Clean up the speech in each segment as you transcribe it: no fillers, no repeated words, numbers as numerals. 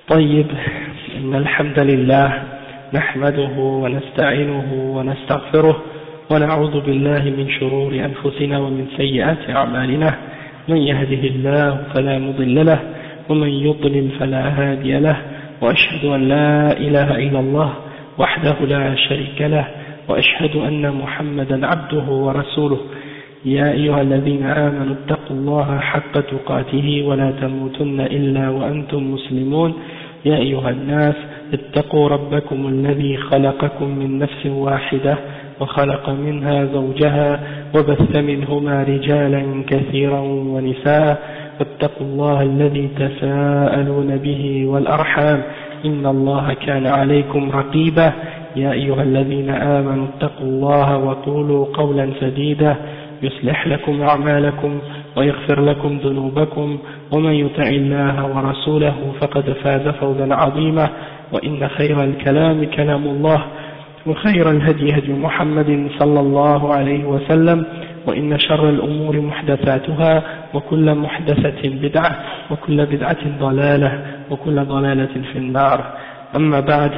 طيب، إن الحمد لله نحمده ونستعينه ونستغفره ونعوذ بالله من شرور أنفسنا ومن سيئات أعمالنا. من يهده الله فلا مضل له ومن يضلل فلا هادي له، وأشهد أن لا إله إلا الله وحده لا شريك له، وأشهد أن محمدا عبده ورسوله. يا أيها الذين آمنوا اتقوا الله حق تقاته ولا تموتن إلا وأنتم مسلمون. يا أيها الناس اتقوا ربكم الذي خلقكم من نفس واحدة وخلق منها زوجها وبث منهما رجالا كثيرا ونساء، واتقوا الله الذي تساءلون به والأرحام إن الله كان عليكم رقيبا. يا أيها الذين آمنوا اتقوا الله وقولوا قولا سديدا يصلح لكم أعمالكم ويغفر لكم ذنوبكم، ومن يطع الله ورسوله فقد فاز فوزا عظيما. وإن خير الكلام كلام الله، وخير الهدي هدي محمد صلى الله عليه وسلم، وإن شر الأمور محدثاتها، وكل محدثة بدعة، وكل بدعة ضلالة، وكل ضلالة في النار. أما بعد.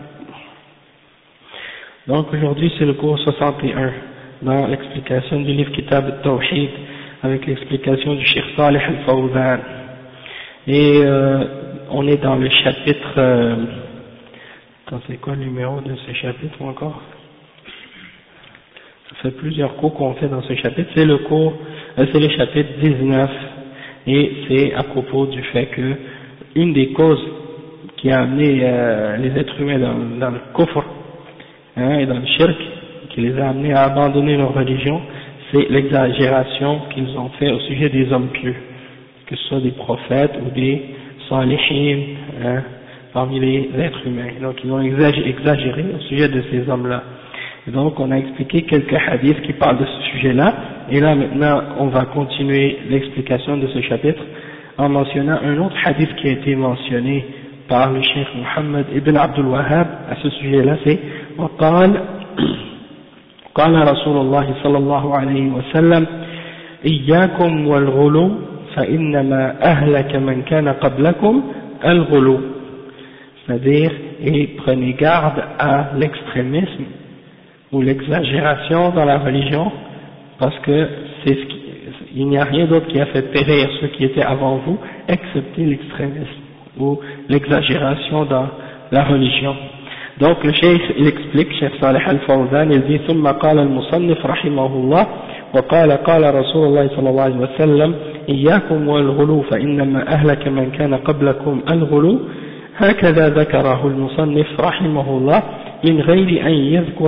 Donc aujourd'hui c'est le cours 61 dans l'explication du livre Kitab al-Tawhid avec l'explication du Cheikh Salih al-Fawzan. Et on est dans le chapitre... c'est quoi le numéro de ce chapitre encore? Ça fait plusieurs cours qu'on fait dans ce chapitre. C'est le chapitre 19, et c'est à propos du fait que une des causes qui a amené les êtres humains dans le kufr et dans le shirk, qui les a amenés à abandonner leur religion, c'est l'exagération qu'ils ont fait au sujet des hommes pieux, que ce soit des prophètes ou des salihin, parmi les êtres humains. Donc ils ont exagéré au sujet de ces hommes-là. Et donc on a expliqué quelques hadiths qui parlent de ce sujet-là, et là maintenant on va continuer l'explication de ce chapitre en mentionnant un autre hadith qui a été mentionné par le Cheikh Mohammed ibn Abdul Wahhab à ce sujet-là, c'est وقال رسول الله صلى الله عليه وسلم إياكم والغلو فإنما أهلك من كان قبلكم الغلو. C'est-à-dire, et prenez garde à l'extrémisme ou l'exagération dans la religion, parce que il n'y a rien d'autre qui a fait périr ceux qui étaient avant vous, excepté l'extrémisme ou l'exagération dans la religion. Donc le cheikh il explique, Cheikh Salih al-Fawzan, il dit ثم قال المصنف رحمه الله وقال قال رسول الله صلى الله عليه وسلم إياكم والغلو فإنما أهلك من كان قبلكم الغلو. هكذا ذكره المصنف رحمه الله من غير أن يذكر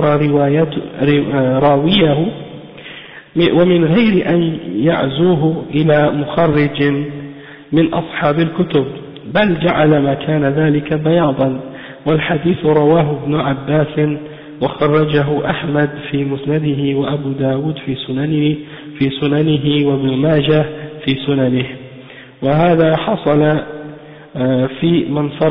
راويه ومن غير أن يعزوه إلى مخرج من أصحاب الكتب، بل جعل مكان ذلك بياضا. والحديث رواه ابن عباس وخرجه أحمد في مسنده وأبو داود في سننه وابن ماجه في سننه. وهذا حصل في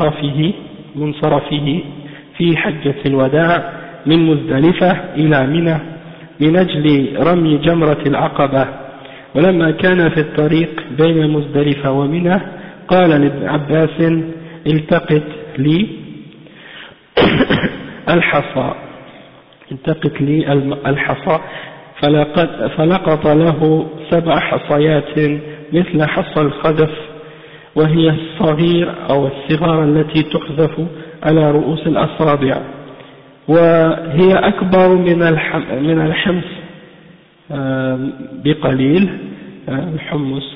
منصرفه في حجة الوداع من مزدلفة إلى منى من أجل رمي جمرة العقبة. ولما كان في الطريق بين مزدلفة ومنى قال لابن عباس التقط لي الحصى فلقط له 7 حصيات مثل حصى الخذف، وهي الصغير أو الصغار التي تقذف على رؤوس الأصابع، وهي أكبر من الحمص بقليل. الحمص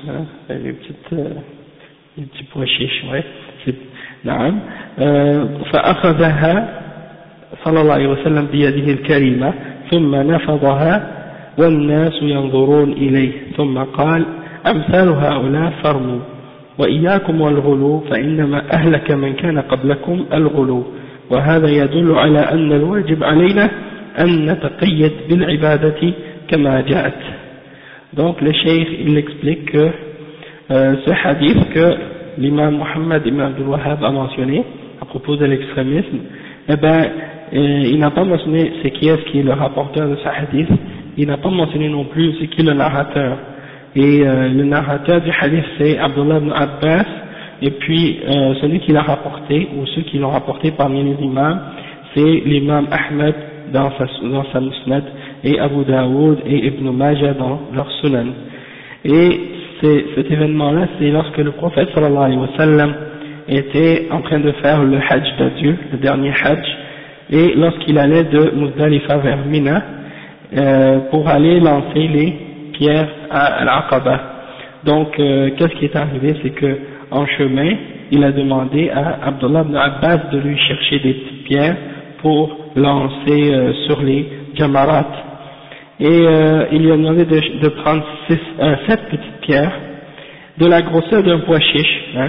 نعم. فأخذها صلى الله عليه وسلم بيده الكريمة ثم نفضها والناس ينظرون إليه، ثم قال أمثال هؤلاء فرموا وإياكم والغلو فإنما أهلك من كان قبلكم الغلو. وهذا يدل على أن الواجب علينا أن نتقيد بالعبادة كما جاءت. Donc le cheikh il explique que ce hadith que l'imam Mohammed ibn Abdul Wahhab a mentionné à propos de l'extrémisme, il n'a pas mentionné c'est qui est-ce qui est le rapporteur de ce hadith, il n'a pas mentionné non plus c'est qui le narrateur. Et le narrateur du hadith c'est Abdullah ibn Abbas et puis celui qui l'a rapporté, ou ceux qui l'ont rapporté parmi les imams, c'est l'imam Ahmed dans sa Musnad, et Abu Daoud et Ibn Majah dans leur Sunan. Et cet événement-là, c'est lorsque le prophète sallallahu alayhi wa sallam était en train de faire le hajj d'adieu, le dernier hajj, et lorsqu'il allait de Muzdalifa vers Mina pour aller lancer les pierres à l'Aqaba. Donc, qu'est-ce qui est arrivé, c'est que en chemin, il a demandé à Abdullah ibn Abbas de lui chercher des petites pierres pour lancer sur les jamarat. Et il lui a demandé de prendre 7 petites pierres de la grosseur d'un pois chiche, hein,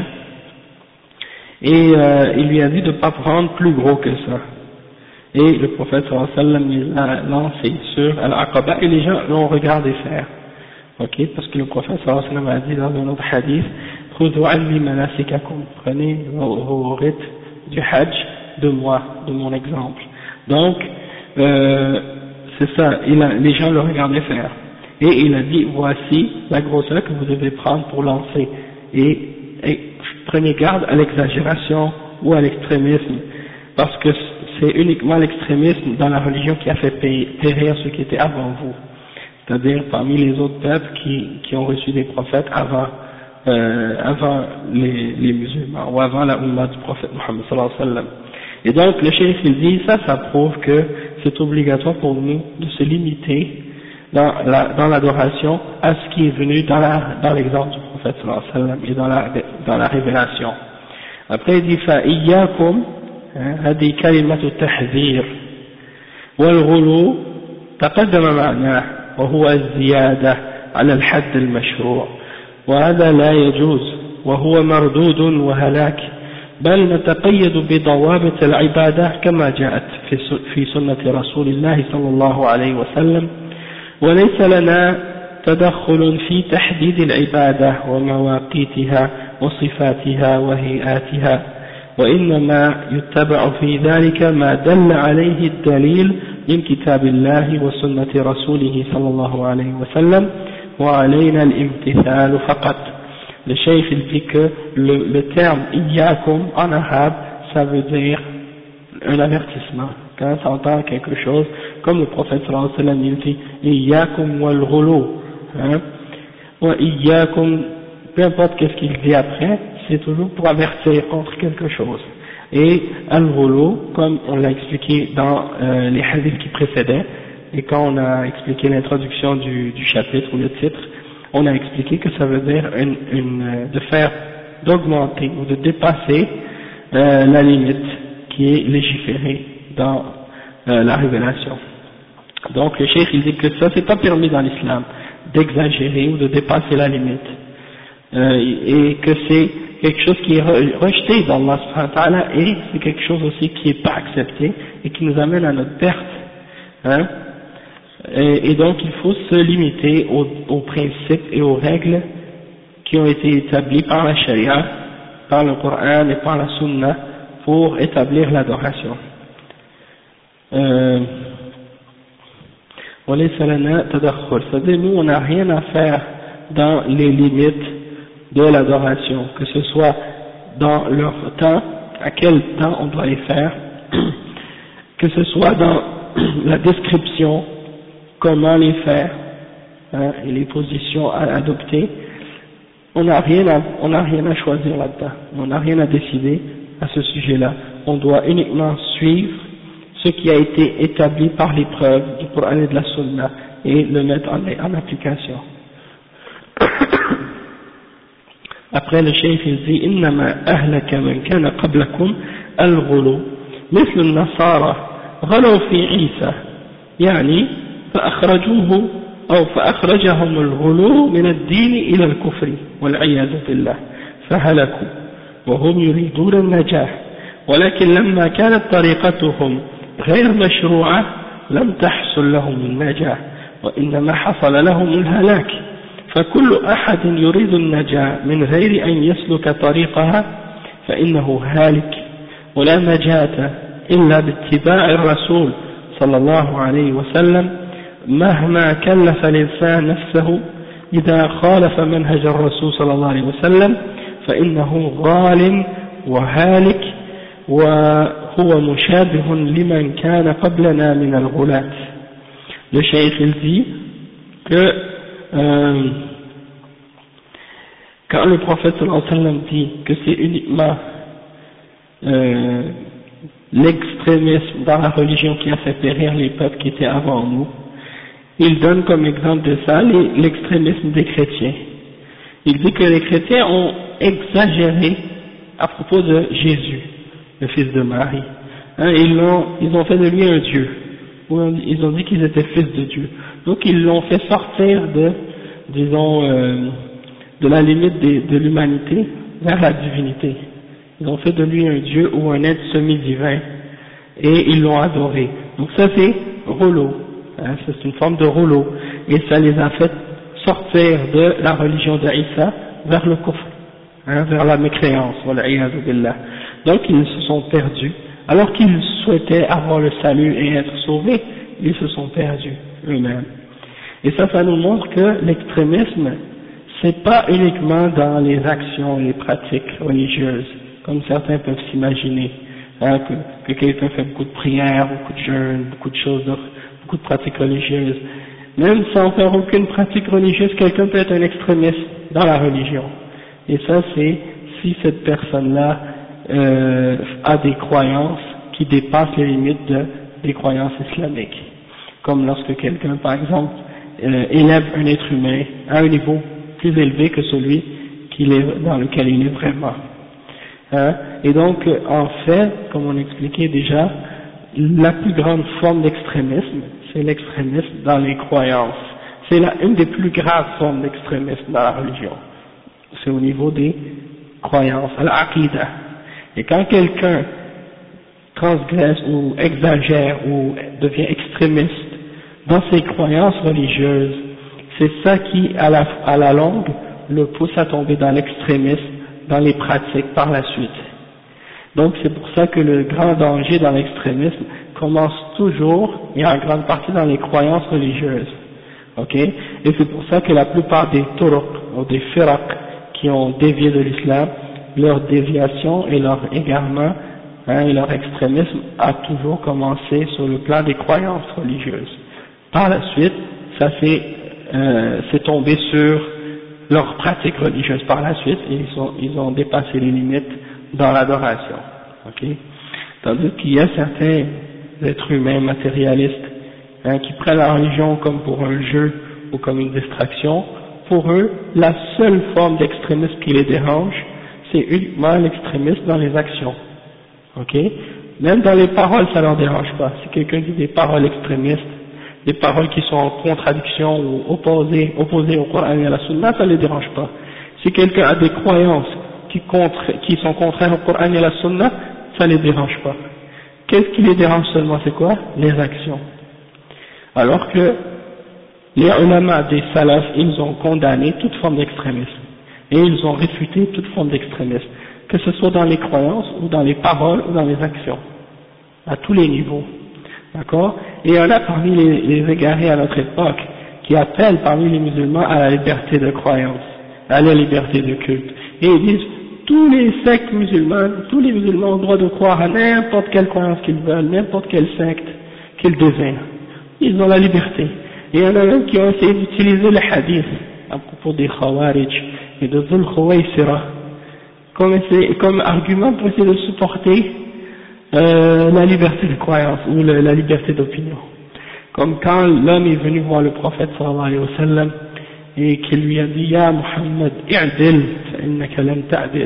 et il lui a dit de ne pas prendre plus gros que ça. Et le prophète sallallahu alayhi wa sallam les a lancés sur Al-Aqaba et les gens l'ont regardé faire. Ok, parce que le prophète sallallahu alayhi wa sallam a dit dans un autre hadith, Khudhu anni manasikakum, prenez vos rites du hajj de moi, de mon exemple. Donc, c'est ça, les gens le regardaient faire. Et il a dit, voici la grosseur que vous devez prendre pour lancer. Et prenez garde à l'exagération ou à l'extrémisme, parce que c'est uniquement l'extrémisme dans la religion qui a fait périr ceux qui étaient avant vous. C'est-à-dire parmi les autres peuples qui ont reçu des prophètes avant les musulmans, ou avant la Ummah du prophète Muhammad sallallahu alayhi wa sallam. Et donc le cheikh il dit, ça prouve que c'est obligatoire pour nous de se limiter dans l'adoration à ce qui est venu dans l'exemple du prophète sallallahu alayhi wa sallam et dans la révélation. Après il dit فَإِيَّاكُمْ هذه كلمة التحذير والغلو تقدم معناه وهو الزيادة على الحد المشروع وهذا لا يجوز وهو مردود وهلاك بل نتقيد بضوابط العبادة كما جاءت في سنة رسول الله صلى الله عليه وسلم وليس لنا تدخل في تحديد العبادة ومواقيتها وصفاتها وهيئاتها وإنما يتبع في ذلك ما دل عليه الدليل من كتاب الله وسنة رسوله صلى الله عليه وسلم وعلينا الامتثال فقط. Le cheikh il dit que le terme iyyakum en arabe ça veut dire un avertissement. Quand ça entend quelque chose, comme le prophète sallallahu alayhi wa sallam il dit iyyakum wal ghulu, wa iyyakum, peu importe qu'est-ce qu'il dit après, c'est toujours pour avertir contre quelque chose. Et al-ghulu, comme on l'a expliqué dans les hadiths qui précédaient, et quand on a expliqué l'introduction du chapitre ou le titre, on a expliqué que ça veut dire d'augmenter ou de dépasser la limite qui est légiférée dans la révélation. Donc le cheikh il dit que ça c'est pas permis dans l'islam, d'exagérer ou de dépasser la limite, et que c'est quelque chose qui est rejeté d'Allah subhanahu wa ta'ala, et c'est quelque chose aussi qui n'est pas accepté et qui nous amène à notre perte, hein. Et donc il faut se limiter aux principes et aux règles qui ont été établies par la charia, par le Coran et par la Sunna pour établir l'adoration. C'est-à-dire nous on n'a rien à faire dans les limites de l'adoration, que ce soit dans leur temps, à quel temps on doit les faire, que ce soit dans la description, comment les faire, hein, et les positions à adopter. On n'a rien à choisir là-dedans, on n'a rien à décider à ce sujet-là. On doit uniquement suivre ce qui a été établi par les preuves du Coran et de la Sunna et le mettre en application. Après le cheikh il dit إنما أهلك من كان قبلكم الغلو مثل النصارى غلوا في عيسى يعني فأخرجوه أو فأخرجهم الغلو من الدين إلى الكفر والعياذ بالله فهلكوا وهم يريدون النجاة ولكن لما كانت طريقتهم غير مشروعة لم تحصل لهم النجاة وإنما حصل لهم الهلاك فكل أحد يريد النجاة من غير أن يسلك طريقها فإنه هالك ولا نجاة إلا باتباع الرسول صلى الله عليه وسلم مهما كلف الإنسان نفسه إذا خالف منهج الرسول صلى الله عليه وسلم فإنه ضال وهالك وهو مشابه لمن كان قبلنا من الغلاة. Le cheikh il dit que quand le prophète sallallahu alayhi wa sallam dit que c'est uniquement l'extrémisme dans la religion qui a fait périr les peuples qui étaient avant nous, il donne comme exemple de ça l'extrémisme des chrétiens. Il dit que les chrétiens ont exagéré à propos de Jésus, le fils de Marie. Ils ont fait de lui un Dieu. Ils ont dit qu'ils étaient fils de Dieu. Donc ils l'ont fait sortir de la limite de l'humanité vers la divinité. Ils ont fait de lui un Dieu ou un être semi-divin et ils l'ont adoré. Donc ça c'est rouleau, c'est une forme de rouleau et ça les a fait sortir de la religion d'Isa vers le kufr, vers la mécréance. Donc ils se sont perdus. Alors qu'ils souhaitaient avoir le salut et être sauvés, ils se sont perdus eux-mêmes. Et ça nous montre que l'extrémisme, c'est pas uniquement dans les actions et les pratiques religieuses, comme certains peuvent s'imaginer, que quelqu'un fait beaucoup de prières, beaucoup de jeûnes, beaucoup de choses, beaucoup de pratiques religieuses. Même sans faire aucune pratique religieuse, quelqu'un peut être un extrémiste dans la religion. Et ça, c'est si cette personne-là a des croyances qui dépassent les limites des croyances islamiques. Comme lorsque quelqu'un, par exemple, élève un être humain à un niveau plus élevé que celui dans lequel il est vraiment. Et donc, en fait, comme on expliquait déjà, la plus grande forme d'extrémisme, c'est l'extrémisme dans les croyances. C'est une des plus graves formes d'extrémisme dans la religion. C'est au niveau des croyances, al-aqida. Et quand quelqu'un transgresse ou exagère ou devient extrémiste dans ses croyances religieuses, c'est ça qui, à la longue, le pousse à tomber dans l'extrémisme, dans les pratiques par la suite. Donc c'est pour ça que le grand danger dans l'extrémisme commence toujours et en grande partie dans les croyances religieuses. Ok? Et c'est pour ça que la plupart des turuq ou des firaq qui ont dévié de l'islam, leur déviation et leur égarement et leur extrémisme a toujours commencé sur le plan des croyances religieuses. Par la suite, ça c'est tombé sur leurs pratiques religieuses par la suite et ils ont dépassé les limites dans l'adoration. Ok? Tandis qu'il y a certains êtres humains matérialistes qui prennent la religion comme pour un jeu ou comme une distraction. Pour eux, la seule forme d'extrémisme qui les dérange, c'est uniquement l'extrémisme dans les actions. Ok? Même dans les paroles, ça leur dérange pas. Si quelqu'un dit des paroles extrémistes, des paroles qui sont en contradiction ou opposées au Coran et à la Sunna, ça les dérange pas. Si quelqu'un a des croyances qui sont contraires au Coran et à la Sunna, ça les dérange pas. Qu'est-ce qui les dérange seulement? C'est quoi? Les actions. Alors que les ulama des salaf, ils ont condamné toute forme d'extrémisme et ils ont réfuté toute forme d'extrémisme, que ce soit dans les croyances ou dans les paroles ou dans les actions, à tous les niveaux. D'accord? Et il y en a parmi les égarés à notre époque qui appellent parmi les musulmans à la liberté de croyance, à la liberté de culte. Et ils disent, tous les sectes musulmanes, tous les musulmans ont le droit de croire à n'importe quelle croyance qu'ils veulent, n'importe quelle secte qu'ils désirent. Ils ont la liberté. Et il y en a même qui ont essayé d'utiliser le hadith à propos des Khawarij et de Dhul Khuwaysira comme argument pour essayer de supporter la liberté de croyance ou la liberté d'opinion. Comme quand l'homme est venu voir le prophète sallallahu alayhi wa sallam et qu'il lui a dit Ya Muhammad, i'dil, fa'innaka lam ta'dil.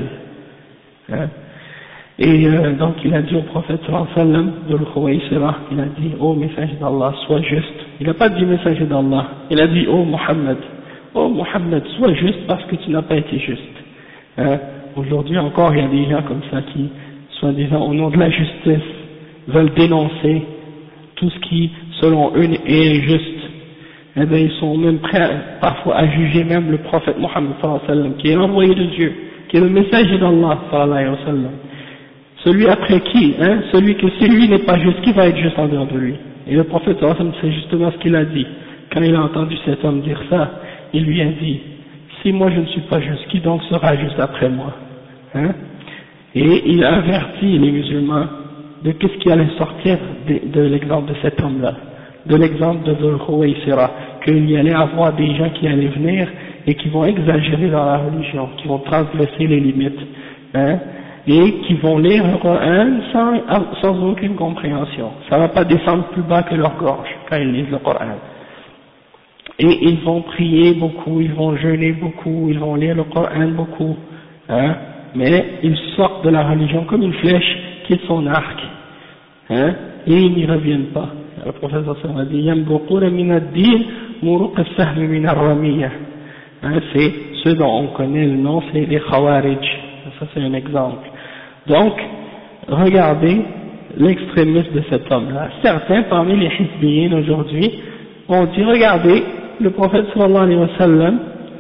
Et donc il a dit au prophète sallallahu alayhi wa sallam, Dhul Khuwaysira, il a dit ô messager d'Allah, sois juste. Il n'a pas dit messager d'Allah, il a dit ô Muhammad, sois juste parce que tu n'as pas été juste. Aujourd'hui encore il y a des gens comme ça qui, soi-disant au nom de la justice, veulent dénoncer tout ce qui, selon eux, est injuste. Eh bien, ils sont même prêts parfois à juger même le prophète Mohammed sallallahu alayhi wa sallam, qui est l'envoyé de Dieu, qui est le messager d'Allah sallallahu alayhi wa sallam. Celui après qui, celui que si lui n'est pas juste, qui va être juste en dehors de lui? Et le prophète sallallahu alayhi wa sallam, c'est justement ce qu'il a dit. Quand il a entendu cet homme dire ça, il lui a dit, si moi je ne suis pas juste, qui donc sera juste après moi? hein, et il avertit les musulmans de qu'est-ce qui allait sortir de l'exemple de cet homme-là, de l'exemple de Dhul Khuwaysira, qu'il y allait avoir des gens qui allaient venir et qui vont exagérer dans la religion, qui vont transgresser les limites, hein, et qui vont lire le Coran sans aucune compréhension. Ça ne va pas descendre plus bas que leur gorge quand ils lisent le Coran. Et ils vont prier beaucoup, ils vont jeûner beaucoup, ils vont lire le Coran beaucoup, hein, mais ils sortent de la religion comme une flèche quitte son arc, hein, et ils n'y reviennent pas. Le prophète sallallahu alayhi wa sallam a dit Yambuquna min ad-din muruq as-sahm min ar-ramiyah. C'est ceux dont on connaît le nom, c'est les Khawarij. Ça c'est un exemple. Donc, regardez l'extrémisme de cet homme-là. Certains parmi les Hizbiyin aujourd'hui ont dit, regardez, le prophète sallallahu alayhi wa sallam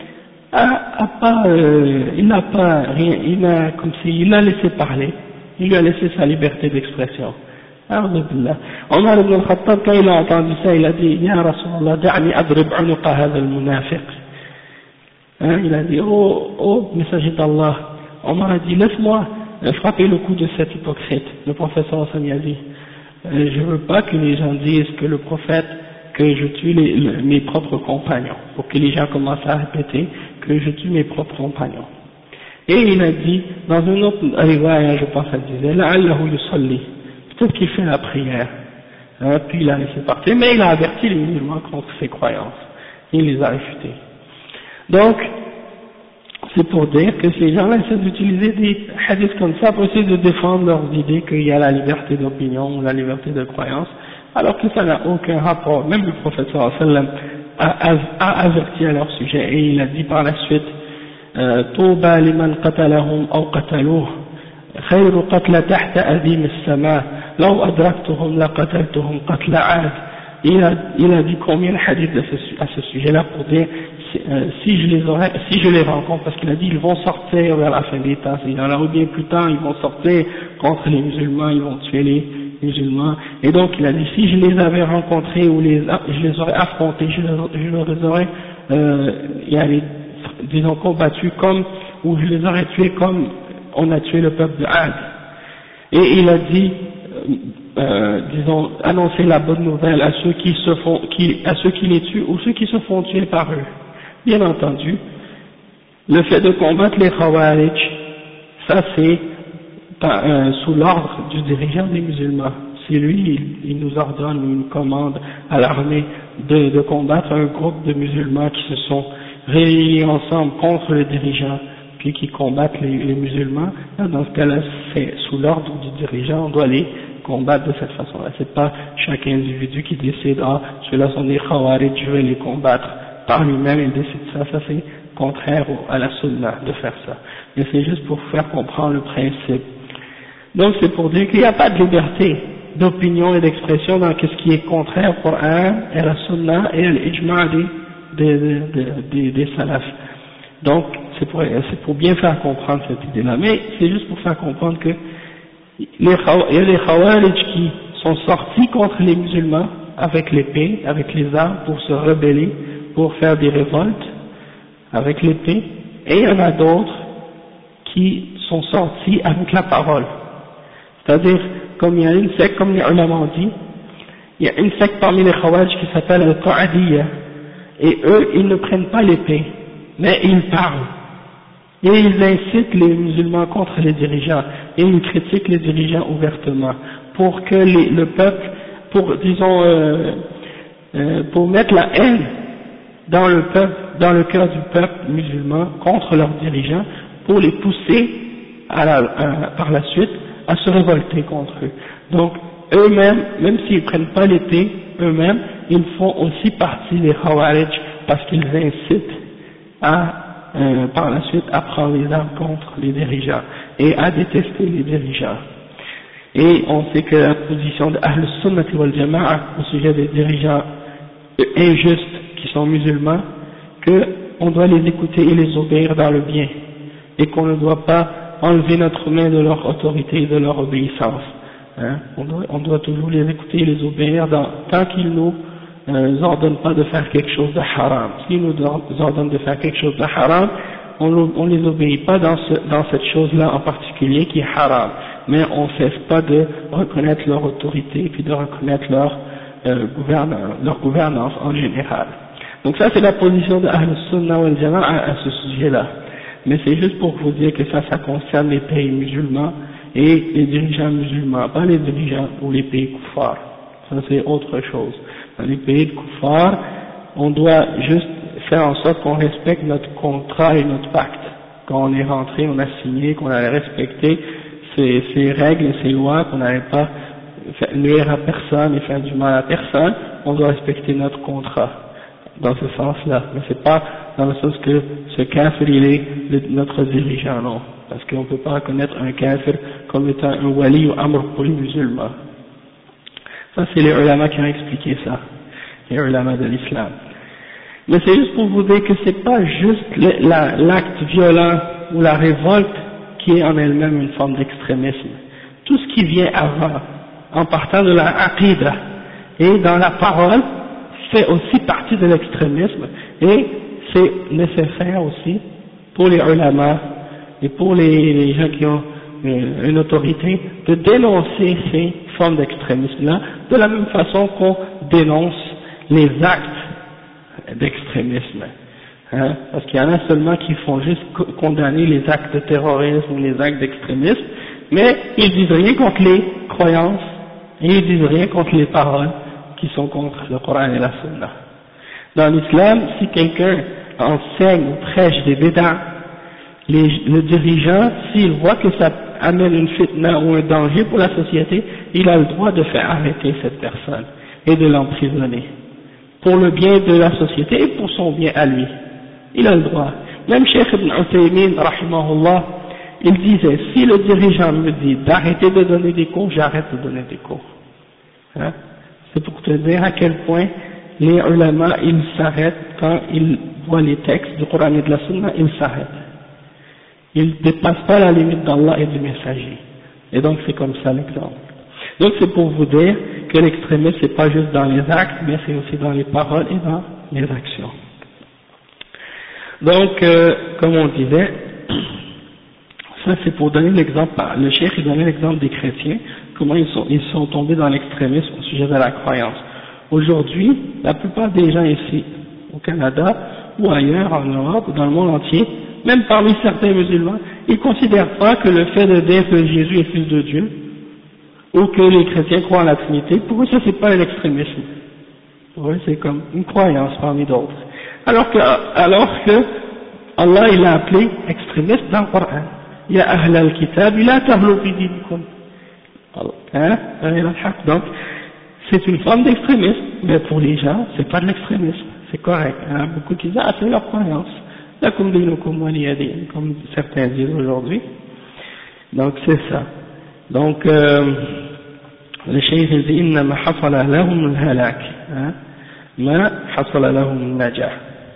il n'a pas rien, il a laissé parler, il lui a laissé sa liberté d'expression. Omar ibn al-Khattab, quand il a entendu ça, il a dit, Ya Rasulallah, da'ni adrib unuqa hadha al-munafiq. Il a dit, oh messager d'Allah, Omar a dit, laisse-moi frapper le cou de cet hypocrite. Le prophète sallallahu alayhi wa sallam a dit, je veux pas que les gens disent que le prophète, que je tue mes propres compagnons, pour que les gens commencent à répéter que je tue mes propres compagnons. Et il a dit, dans une autre riwaya, je pense qu'elle disait, la'allahu yusalli, peut-être qu'il fait la prière, puis il a laissé partir, mais il a averti les musulmans contre ses croyances, il les a réfutés. Donc, c'est pour dire que ces gens-là essaient d'utiliser des hadiths comme ça pour essayer de défendre leurs idées qu'il y a la liberté d'opinion ou la liberté de croyance, alors que ça n'a aucun rapport. Même le prophète sallallahu alayhi wa sallam a averti à leur sujet et il a dit par la suite Touba liman qatalahum aw qataluh khayru qatla tahta adim as-sama law adraktuhum la qataltuhum qatla 'ad. Il a dit combien de hadiths à ce sujet-là pour dire si je les rencontre, parce qu'il a dit ils vont sortir vers la fin des temps, il y en aura bien plus tard, ils vont sortir contre les musulmans, ils vont tuer les musulmans, et donc il a dit si je les avais rencontrés ou je les aurais affrontés, je les aurais disons combattus comme, ou je les aurais tués comme on a tué le peuple de Had. Et il a dit disons annoncer la bonne nouvelle à ceux qui les tuent ou ceux qui se font tuer par eux. Bien entendu, le fait de combattre les Khawarij, ça c'est sous l'ordre du dirigeant des musulmans. C'est lui, il nous ordonne, il nous commande à l'armée de combattre un groupe de musulmans qui se sont réunis ensemble contre le dirigeant, puis qui combattent les musulmans. Dans ce cas-là, c'est sous l'ordre du dirigeant, on doit les combattre de cette façon-là. C'est pas chaque individu qui décide, ceux-là sont des Khawarij, je vais les combattre. Par lui-même, il décide ça c'est contraire à la sunna de faire ça. Mais c'est juste pour faire comprendre le principe. Donc c'est pour dire qu'il n'y a pas de liberté d'opinion et d'expression dans ce qui est contraire au Coran et à la sunna et à l'ijma' des salafs. Donc c'est pour bien faire comprendre cette idée-là. Mais c'est juste pour faire comprendre que il y a les Khawarij qui sont sortis contre les musulmans avec l'épée, avec les armes pour se rebeller, pour faire des révoltes avec l'épée, et il y en a d'autres qui sont sortis avec la parole. C'est-à-dire, comme il y a une secte, comme les ulama ont dit, il y a une secte parmi les Khawarij qui s'appelle Al-Qa'adiyya, et eux, ils ne prennent pas l'épée, mais ils parlent. Et ils incitent les musulmans contre les dirigeants, et ils critiquent les dirigeants ouvertement, pour que le peuple, pour mettre la haine dans le cœur du peuple musulman contre leurs dirigeants, pour les pousser par la suite à se révolter contre eux. Donc eux-mêmes, même s'ils prennent pas l'épée, eux-mêmes, ils font aussi partie des Khawarij parce qu'ils incitent par la suite à prendre les armes contre les dirigeants et à détester les dirigeants. Et on sait que la position de Ahl Sunnah wal Jama'a au sujet des dirigeants injustes qui sont musulmans, qu'on doit les écouter et les obéir dans le bien, et qu'on ne doit pas enlever notre main de leur autorité et de leur obéissance. On doit toujours les écouter et les obéir tant qu'ils nous ordonnent pas de faire quelque chose de haram. S'ils nous ordonnent de faire quelque chose de haram, on les obéit pas dans cette chose-là en particulier qui est haram, mais on cesse pas de reconnaître leur autorité puis de reconnaître leur gouvernance en général. Donc ça c'est la position de Ahl Sunnah wal Jama'a à ce sujet-là. Mais c'est juste pour vous dire que ça concerne les pays musulmans et les dirigeants musulmans, pas les dirigeants ou les pays kuffars. Ça c'est autre chose. Dans les pays de kuffars, on doit juste faire en sorte qu'on respecte notre contrat et notre pacte. Quand on est rentré, on a signé qu'on allait respecter ces règles et ces lois, qu'on n'allait pas nuire à personne et faire du mal à personne, on doit respecter notre contrat. Dans ce sens-là. Mais c'est pas dans le sens que ce kafir il est notre dirigeant, non. Parce qu'on ne peut pas reconnaître un kafir comme étant un wali ou amr pour les musulmans. Ça c'est les ulama qui ont expliqué ça. Les ulama de l'islam. Mais c'est juste pour vous dire que c'est pas juste l'acte violent ou la révolte qui est en elle-même une forme d'extrémisme. Tout ce qui vient avant, en partant de la aqidah et dans la parole, fait aussi partie de l'extrémisme et c'est nécessaire aussi pour les ulama et pour les gens qui ont une autorité de dénoncer ces formes d'extrémisme-là de la même façon qu'on dénonce les actes d'extrémisme. Hein, parce qu'il y en a seulement qui font juste condamner les actes de terrorisme ou les actes d'extrémisme, mais ils disent rien contre les croyances et ils disent rien contre les paroles qui sont contre le Coran et la Sunna. Dans l'islam, si quelqu'un enseigne ou prêche des bid'ah, le dirigeant, s'il voit que ça amène une fitna ou un danger pour la société, il a le droit de faire arrêter cette personne et de l'emprisonner. Pour le bien de la société et pour son bien à lui. Il a le droit. Même Cheikh Ibn Uthaymin, rahimahullah, il disait, si le dirigeant me dit d'arrêter de donner des cours, j'arrête de donner des cours. Hein? C'est pour te dire à quel point les ulama, ils s'arrêtent quand ils voient les textes du Coran et de la Sunna, ils s'arrêtent. Ils ne dépassent pas la limite d'Allah et du messager. Et donc c'est comme ça l'exemple. Donc c'est pour vous dire que l'extrémisme c'est pas juste dans les actes, mais c'est aussi dans les paroles et dans les actions. Donc, comme on disait, ça c'est pour donner l'exemple, le cheikh il donnait l'exemple des chrétiens, comment ils sont tombés dans l'extrémisme au sujet de la croyance. Aujourd'hui, la plupart des gens ici, au Canada, ou ailleurs, en Europe, ou dans le monde entier, même parmi certains musulmans, ils ne considèrent pas que le fait de dire que Jésus est fils de Dieu, ou que les chrétiens croient en la Trinité, pour eux ça c'est pas un extrémisme. Pour eux c'est comme une croyance parmi d'autres. Alors que Allah il a appelé extrémiste dans le Coran. Ya ahl al-kitab, la taghlu fi dinikum. Donc, c'est une forme d'extrémisme, mais pour les gens, c'est pas de l'extrémisme, c'est correct. Il y en a beaucoup qui disent, c'est leur croyance. Lakum dinukum waliya din, comme certains disent aujourd'hui. Donc, c'est ça. Donc, le cheikh il dit, innama hasala lahum al-halak, ma hasala lahum al-najah.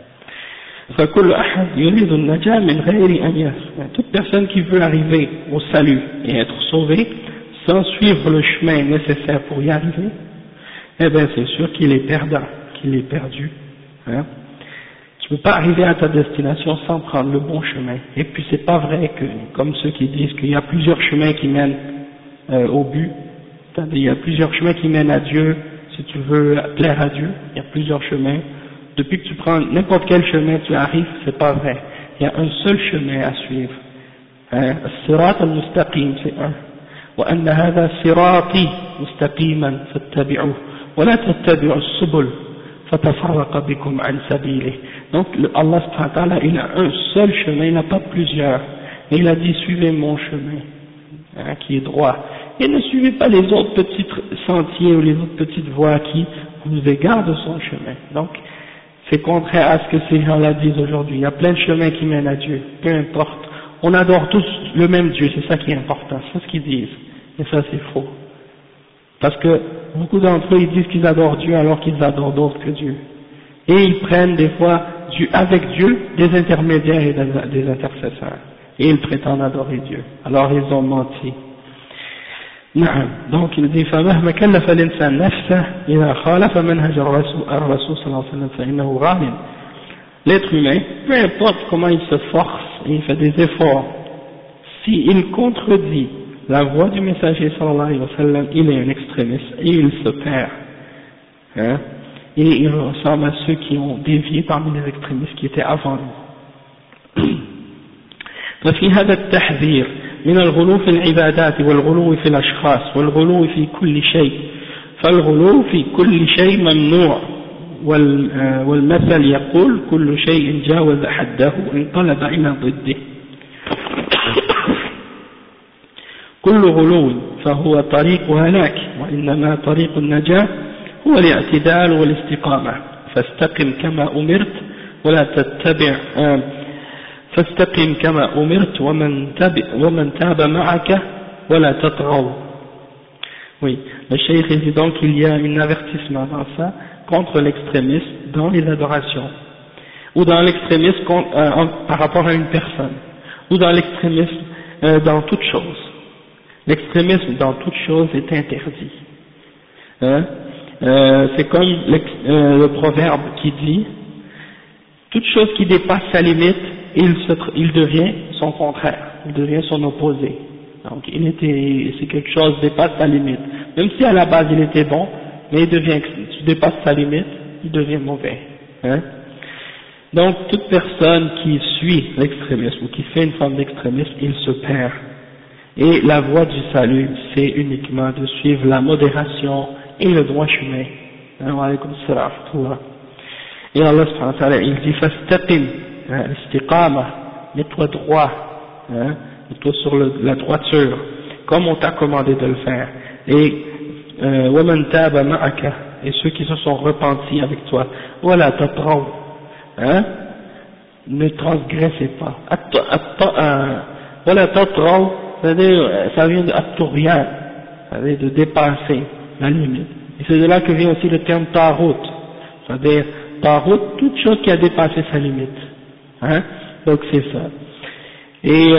Toute personne qui veut arriver au salut et être sauvée sans suivre le chemin nécessaire pour y arriver, eh bien c'est sûr qu'il est perdant, qu'il est perdu. Hein. Tu ne peux pas arriver à ta destination sans prendre le bon chemin. Et puis c'est pas vrai que, comme ceux qui disent qu'il y a plusieurs chemins qui mènent au but, c'est-à-dire il y a plusieurs chemins qui mènent à Dieu, si tu veux plaire à Dieu, il y a plusieurs chemins. Depuis que tu prends n'importe quel chemin tu arrives, c'est pas vrai. Il y a un seul chemin à suivre. Sirat al-mustaqim, c'est un. وأن هذا صراطي مستقيما فاتبعوه ولا تتبعوا السبل فتفرق بكم عن سبيله. Donc Allah subhanahu wa ta'ala, il a un seul chemin, il n'a pas plusieurs. Et il a dit suivez mon chemin, qui est droit. Et ne suivez pas les autres petits sentiers ou les autres petites voies qui vous égarent de son chemin. Donc c'est contraire à ce que ces gens-là disent aujourd'hui. Il y a plein de chemins qui mènent à Dieu, peu importe. On adore tous le même Dieu, c'est ça qui est important, c'est ce qu'ils disent. Et ça c'est faux. Parce que beaucoup d'entre eux ils disent qu'ils adorent Dieu alors qu'ils adorent d'autres que Dieu. Et ils prennent des fois avec Dieu des intermédiaires et des intercesseurs. Et ils prétendent adorer Dieu. Alors ils ont menti. Donc il dit فمهما كلف الإنسان نفسه إذا خالف منهج الرسول صلى الله عليه وسلم فإنه غالب. L'être humain, peu importe comment il se force et il fait des efforts, s'il contredit la voix du messager sallallahu alayhi wa sallam, il est un extrémiste et il se perd, hein, et il ressemble à ceux qui ont dévié parmi les extrémistes qui étaient avant lui. ففي هذا التحذير من الغلو في العبادات والغلو في الأشخاص والغلو في كل شيء، فالغلو في كل شيء ممنوع، والمثل يقول كل شيء جاوز حده انقلب إلى ضده. كل غلو فهو طريق هلاك، وإنما طريق النجاة هو الاعتدال والاستقامة، فاستقم كما أمرت ولا تتبع فاستقم كما أمرت ومن تاب معك ولا تطغوا. Oui, le cheikh dit donc qu'il y a un avertissement dans ça contre l'extrémisme dans les adorations, ou dans l'extrémisme par rapport à une personne, ou dans l'extrémisme dans toute chose. L'extrémisme dans toute chose est interdit. Hein? C'est comme le proverbe qui dit toute chose qui dépasse sa limite, il devient son contraire, il devient son opposé. Donc c'est quelque chose qui dépasse sa limite. Même si à la base il était bon, mais tu dépasses sa limite, il devient mauvais. Hein? Donc toute personne qui suit l'extrémisme ou qui fait une forme d'extrémisme, il se perd. Et la voie du salut, c'est uniquement de suivre la modération et le droit chemin. Wa alaykum as-salam. Et Allah subhanahu wa ta'ala, il dit fastaqim, istiqama, mets-toi droit, hein, mets-toi sur la droiture, comme on t'a commandé de le faire. Et waman taba ma'aka, et ceux qui se sont repentis avec toi, wala tatraw, hein, ne transgressez pas. Wala tatraw, c'est-à-dire, ça vient de at-tughyan, c'est-à-dire de dépasser la limite. Et c'est de là que vient aussi le terme tarout, c'est-à-dire tarout, toute chose qui a dépassé sa limite. Hein? Donc c'est ça. Et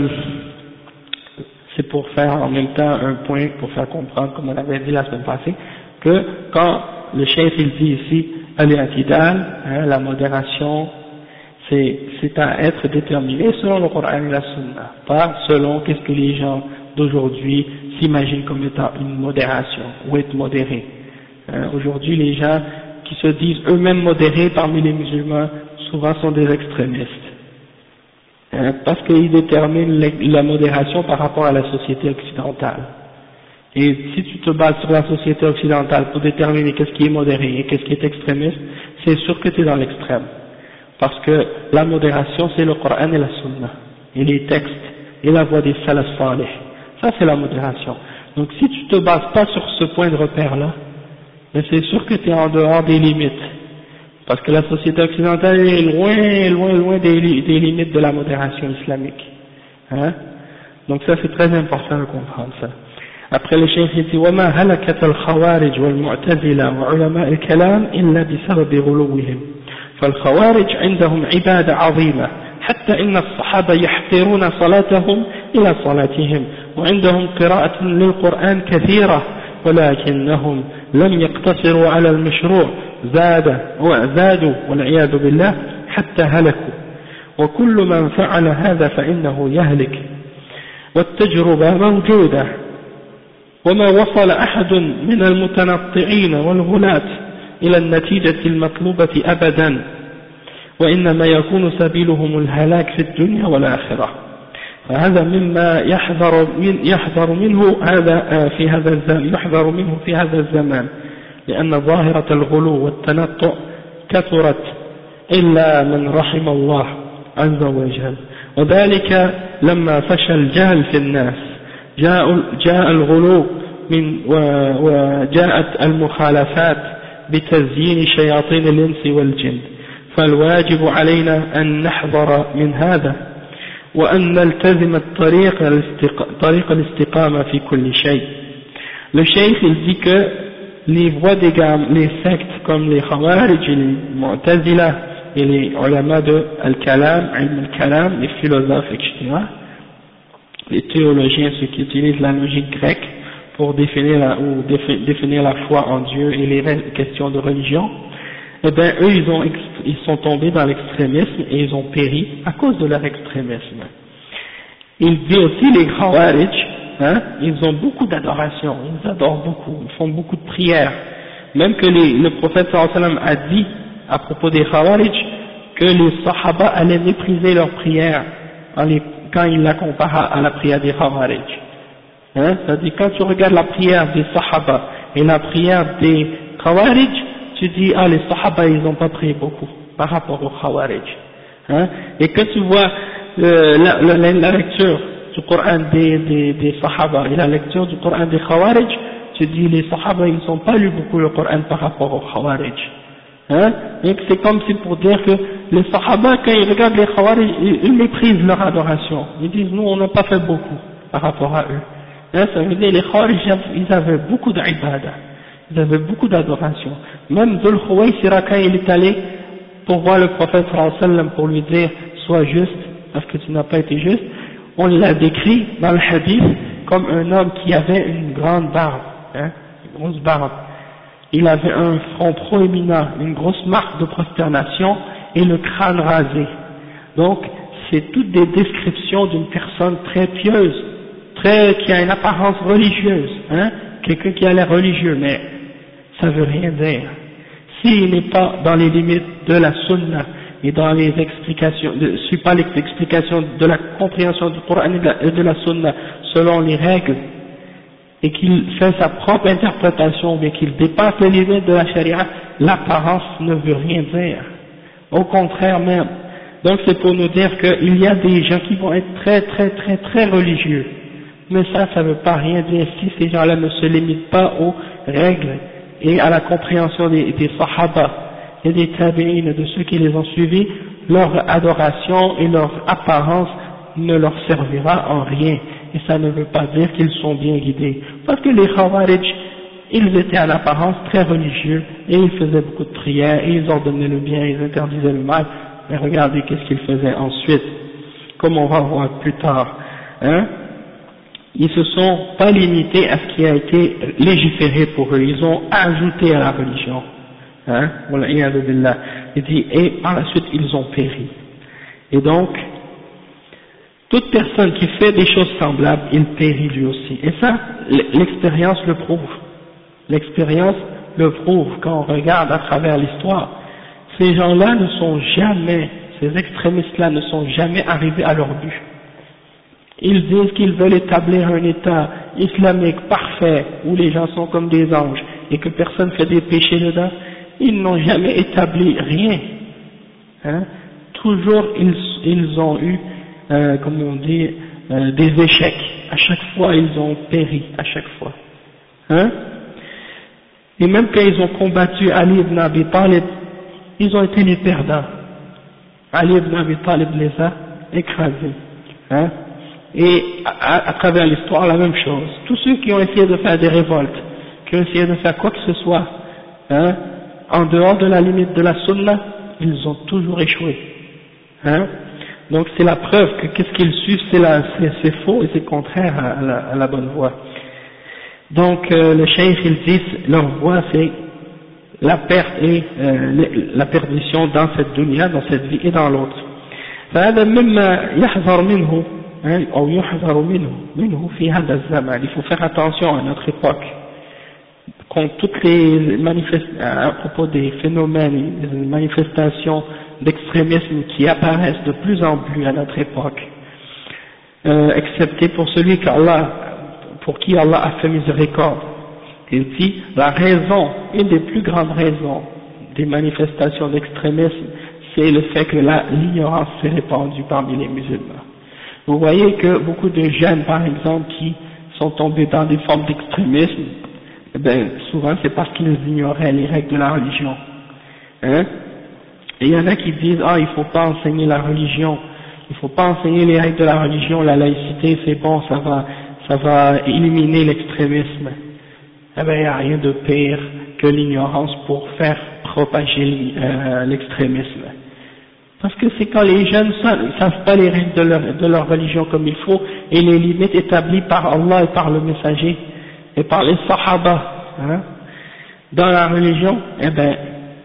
c'est pour faire en même temps un point, pour faire comprendre, comme on avait dit la semaine passée, que quand le chef il dit ici al-i'tidal, hein, la modération, c'est à être déterminé selon le Coran et la Sunna, pas selon qu'est-ce que les gens d'aujourd'hui s'imaginent comme étant une modération ou être modéré. Hein, aujourd'hui, les gens qui se disent eux-mêmes modérés parmi les musulmans, souvent sont des extrémistes. Hein, parce qu'ils déterminent la modération par rapport à la société occidentale. Et si tu te bases sur la société occidentale pour déterminer qu'est-ce qui est modéré et qu'est-ce qui est extrémiste, c'est sûr que tu es dans l'extrême. Parce que la modération, c'est le Coran et la Sunna, et les textes, et la voie des salaf salih. Ça, c'est la modération. Donc, si tu te bases pas sur ce point de repère-là, mais c'est sûr que tu es en dehors des limites. Parce que la société occidentale est loin des limites de la modération islamique. Hein? Donc ça, c'est très important de comprendre ça. Après, le cheikh dit وَمَا هَلَكَتَ الْخَوَارِجُ وَالْمُعْتَزِلَةُ وَعُلَمَاءِ الْكَلَامِ إِلَّا بسبب غلوهم. فالخوارج عندهم عبادة عظيمة حتى إن الصحابة يحقرون صلاتهم إلى صلاتهم، وعندهم قراءة للقرآن كثيرة، ولكنهم لم يقتصروا على المشروع، زادوا والعياذ بالله حتى هلكوا، وكل من فعل هذا فإنه يهلك، والتجربة موجودة، وما وصل أحد من المتنطعين والغلاة إلى النتيجة المطلوبة أبدا، وإنما يكون سبيلهم الهلاك في الدنيا والآخرة. فهذا مما يحذر منه في هذا الزمان، لأن ظاهرة الغلو والتنطع كثرت إلا من رحم الله عز وجل، وذلك لما فشى الجهل في الناس جاء الغلو وجاءت المخالفات بتزيين شياطين الإنس والجن. فالواجب علينا أن نحذر من هذا وأن نلتزم طريق الاستقامة في كل شيء. Le cheikh il dit que les voies les sectes comme les Khawarij et les Mu'tazila et les ulama de Al-Kalam, Al-Kalam, les philosophes, etc., les théologiens, ceux qui utilisent la logique grecque pour définir la foi en Dieu et les questions de religion, eh bien eux ils sont tombés dans l'extrémisme et ils ont péri à cause de leur extrémisme. Il dit aussi les Khawarij, hein, ils ont beaucoup d'adoration, ils adorent beaucoup, ils font beaucoup de prières, même que le prophète sallallahu alayhi wa sallam a dit à propos des Khawarij que les Sahaba allaient mépriser leurs prières quand il la compara à la prière des Khawarij. Hein, c'est-à-dire quand tu regardes la prière des Sahaba et la prière des Khawarij, tu dis ah les Sahaba ils n'ont pas prié beaucoup par rapport aux Khawarij. Hein, et que tu vois la lecture du Coran des Sahaba et la lecture du Coran des Khawarij, tu dis les Sahaba ils n'ont pas lu beaucoup le Coran par rapport aux Khawarij. Hein, donc c'est comme si pour dire que les Sahaba quand ils regardent les Khawarij ils méprisent leur adoration, ils disent nous on n'a pas fait beaucoup par rapport à eux. Hein, ça veut dire les Khawarij ils avaient beaucoup d'ibada, ils avaient beaucoup d'adoration. Même Dhul Khuwaysira quand il est allé pour voir le prophète sallallahu alayhi wa sallam pour lui dire sois juste parce que tu n'as pas été juste, on l'a décrit dans le hadith comme un homme qui avait une grande barbe, hein, une grosse barbe. Il avait un front proéminent, une grosse marque de prosternation et le crâne rasé. Donc c'est toutes des descriptions d'une personne très pieuse, qui a une apparence religieuse, hein, quelqu'un qui a l'air religieux, mais ça veut rien dire. S'il n'est pas dans les limites de la sunna et dans les explications, suit pas les explications de la compréhension du Coran et de la sunna selon les règles, et qu'il fait sa propre interprétation, mais qu'il dépasse les limites de la charia, l'apparence ne veut rien dire. Au contraire même. Donc c'est pour nous dire qu'il y a des gens qui vont être très très très très religieux. Mais ça ne veut pas rien dire si ces gens-là ne se limitent pas aux règles et à la compréhension des Sahaba et des tabi'in, de ceux qui les ont suivis, leur adoration et leur apparence ne leur servira en rien. Et ça ne veut pas dire qu'ils sont bien guidés. Parce que les Khawarij, ils étaient en apparence très religieux et ils faisaient beaucoup de prières et ils ordonnaient le bien, ils interdisaient le mal. Mais regardez qu'est-ce qu'ils faisaient ensuite, comme on va voir plus tard. Hein? Ils se sont pas limités à ce qui a été légiféré pour eux, ils ont ajouté à la religion. Hein? Il dit, et par la suite ils ont péri. Et donc, toute personne qui fait des choses semblables, il périt lui aussi. Et ça, l'expérience le prouve. L'expérience le prouve quand on regarde à travers l'histoire. Ces gens-là ne sont jamais, ces extrémistes-là ne sont jamais arrivés à leur but. Ils disent qu'ils veulent établir un État islamique parfait, où les gens sont comme des anges, et que personne ne fait des péchés dedans. Ils n'ont jamais établi rien. Hein? Toujours ils ont eu, comme on dit, des échecs. À chaque fois, ils ont péri, à chaque fois. Hein? Et même quand ils ont combattu Ali ibn Abi Talib, ils ont été les perdants. Ali ibn Abi Talib les a écrasés. Hein? Et à travers l'histoire, la même chose. Tous ceux qui ont essayé de faire des révoltes, qui ont essayé de faire quoi que ce soit, hein, en dehors de la limite de la sunna, ils ont toujours échoué. Hein? Donc c'est la preuve que qu'est-ce qu'ils suivent, c'est faux et c'est contraire à la bonne voie. Donc le cheikh il dit, leur voie c'est la perte et la perdition dans cette dunya, dans cette vie et dans l'autre. فهذا مما يحذر منه أو يحذر منه في هذا الزمان. Il faut faire attention à notre époque contre toutes les à propos des phénomènes, des manifestations d'extrémisme qui apparaissent de plus en plus à notre époque, excepté pour celui pour qui Allah a fait miséricorde. Il dit la raison, une des plus grandes raisons des manifestations d'extrémisme, c'est le fait que l'ignorance s'est répandue parmi les musulmans. Vous voyez que beaucoup de jeunes, par exemple, qui sont tombés dans des formes d'extrémisme, souvent c'est parce qu'ils ignoraient les règles de la religion. Hein? Et il y en a qui disent il faut pas enseigner la religion, il faut pas enseigner les règles de la religion, la laïcité c'est bon, ça va éliminer l'extrémisme. Eh bien il n'y a rien de pire que l'ignorance pour faire propager l'extrémisme. Parce que c'est quand les jeunes ne savent pas les règles de leur religion comme il faut et les limites établies par Allah et par le messager et par les sahaba, hein, dans la religion, eh ben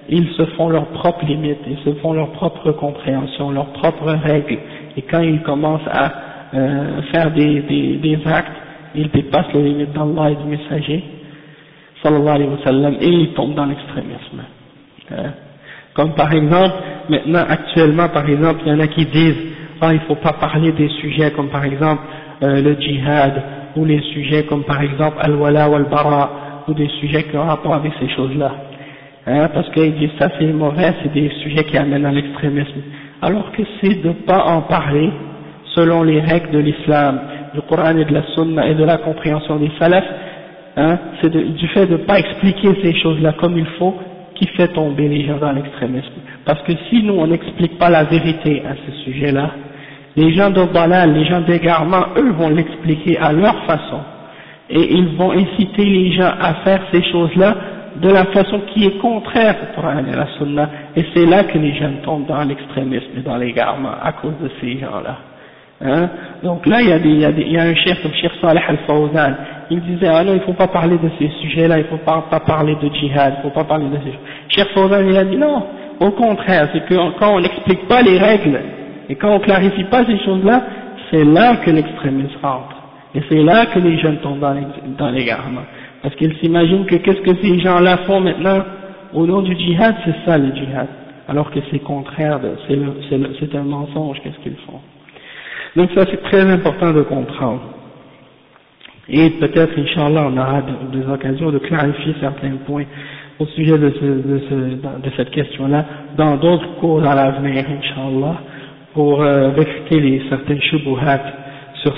ils se font leurs propres limites, ils se font leur propre compréhension, leurs propres règles, et quand ils commencent à faire des actes, ils dépassent les limites d'Allah et du messager, sallallahu alayhi wa sallam, et ils tombent dans l'extrémisme. Comme par exemple, maintenant, actuellement, par exemple, il y en a qui disent, il faut pas parler des sujets comme par exemple le djihad, ou les sujets comme par exemple al-wala wal-bara, ou des sujets qui ont rapport avec ces choses-là. Parce qu'ils disent ça c'est mauvais, c'est des sujets qui amènent à l'extrémisme. Alors que c'est de ne pas en parler selon les règles de l'islam, du Coran et de la Sunna et de la compréhension des salafs, c'est du fait de ne pas expliquer ces choses-là comme il faut qui fait tomber les gens dans l'extrémisme. Parce que si nous on n'explique pas la vérité à ce sujet-là, les gens de Dalal, les gens d'égarement, eux vont l'expliquer à leur façon. Et ils vont inciter les gens à faire ces choses-là de la façon qui est contraire au Coran et à la Sunna. Et c'est là que les jeunes tombent dans l'extrémisme et dans l'égarement, à cause de ces gens-là. Donc là, il y a un cheikh comme Cheikh Saleh Al-Fawzan, il disait, non, il ne faut pas parler de ces sujets-là, il ne faut pas parler de djihad, il ne faut pas parler de ces choses. Cheikh Fawzan, il a dit non, au contraire, c'est que quand on n'explique pas les règles, et quand on clarifie pas ces choses-là, c'est là que l'extrémisme rentre. Et c'est là que les jeunes tombent dans l'égarement. Parce qu'ils s'imaginent que qu'est-ce que ces gens-là font maintenant au nom du djihad, c'est ça le djihad. Alors que c'est contraire, c'est un mensonge, qu'est-ce qu'ils font. Donc ça c'est très important de comprendre. Et peut-être, Inch'Allah, on aura des occasions de clarifier certains points au sujet de cette question-là dans d'autres cours à l'avenir, Inch'Allah, pour réfuter certaines shubuhat sur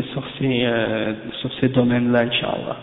ces domaines-là, Inch'Allah.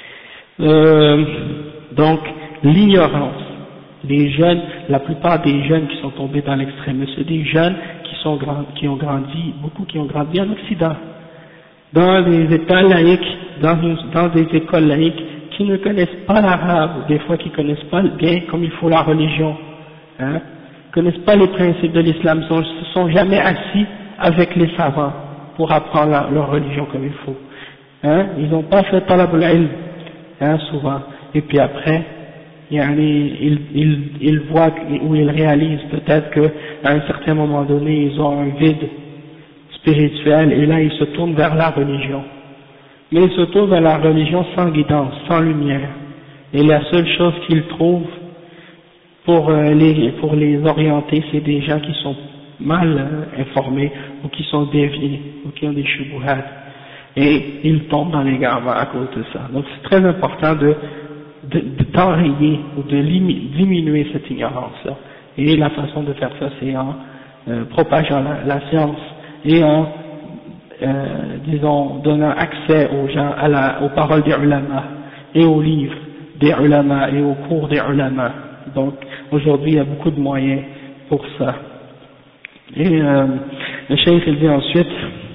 Donc, l'ignorance. Les jeunes, la plupart des jeunes qui sont tombés dans l'extrémisme, c'est des jeunes qui ont grandi en Occident, dans des États laïques, dans des écoles laïques, qui ne connaissent pas l'arabe, des fois qui connaissent pas bien comme il faut la religion, connaissent pas les principes de l'islam, se sont jamais assis avec les savants pour apprendre leur religion comme il faut. Ils n'ont pas fait talab al-ilm, souvent. Et puis après, ils voient ou ils réalisent peut-être qu'à un certain moment donné, ils ont un vide spirituel et là ils se tournent vers la religion. Mais ils se tournent vers la religion sans guidance, sans lumière. Et la seule chose qu'ils trouvent pour les orienter, c'est des gens qui sont mal informés ou qui sont déviés ou qui ont des shubuhat. Et ils tombent dans l'égarement à cause de ça. Donc c'est très important d'enrayer ou de diminuer cette ignorance-là. Et la façon de faire ça, c'est en propageant la science et en donnant accès aux gens aux paroles des ulama et aux livres des ulama et aux cours des ulama. Donc aujourd'hui il y a beaucoup de moyens pour ça. Et le cheikh il dit ensuite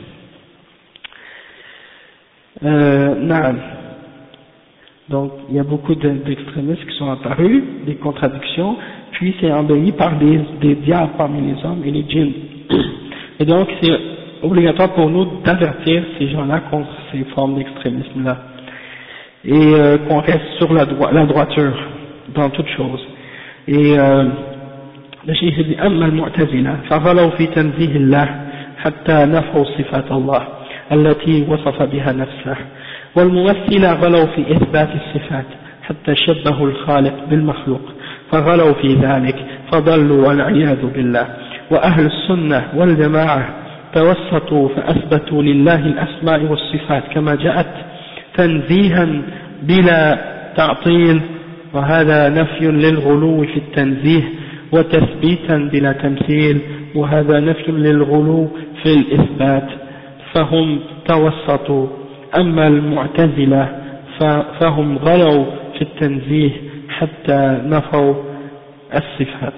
donc il y a beaucoup d'extrémistes qui sont apparus, des contradictions, puis c'est embelli par des diables parmi les hommes et les djinns. Et donc c'est obligatoire pour nous d'avertir ces gens-là contre ces formes d'extrémisme-là. Et qu'on reste sur la droiture dans toutes choses. Et le cheikh dit أما المعتزلة فغلوا في تنزيه الله حتى نفوا صفات الله التي وصف بها نفسه والممثلة غلوا في إثبات الصفات حتى شبهوا الخالق بالمخلوق فغلوا في ذلك فضلوا والعياذ بالله وأهل السنة والجماعة توسطوا فأثبتوا لله الأسماء والصفات كما جاءت تنزيها بلا تعطيل وهذا نفي للغلو في التنزيه وتثبيتا بلا تمثيل وهذا نفي للغلو في الإثبات فهم توسطوا. أما المعتزلة فهم غلوا في التنزيه حتى نفوا الصفات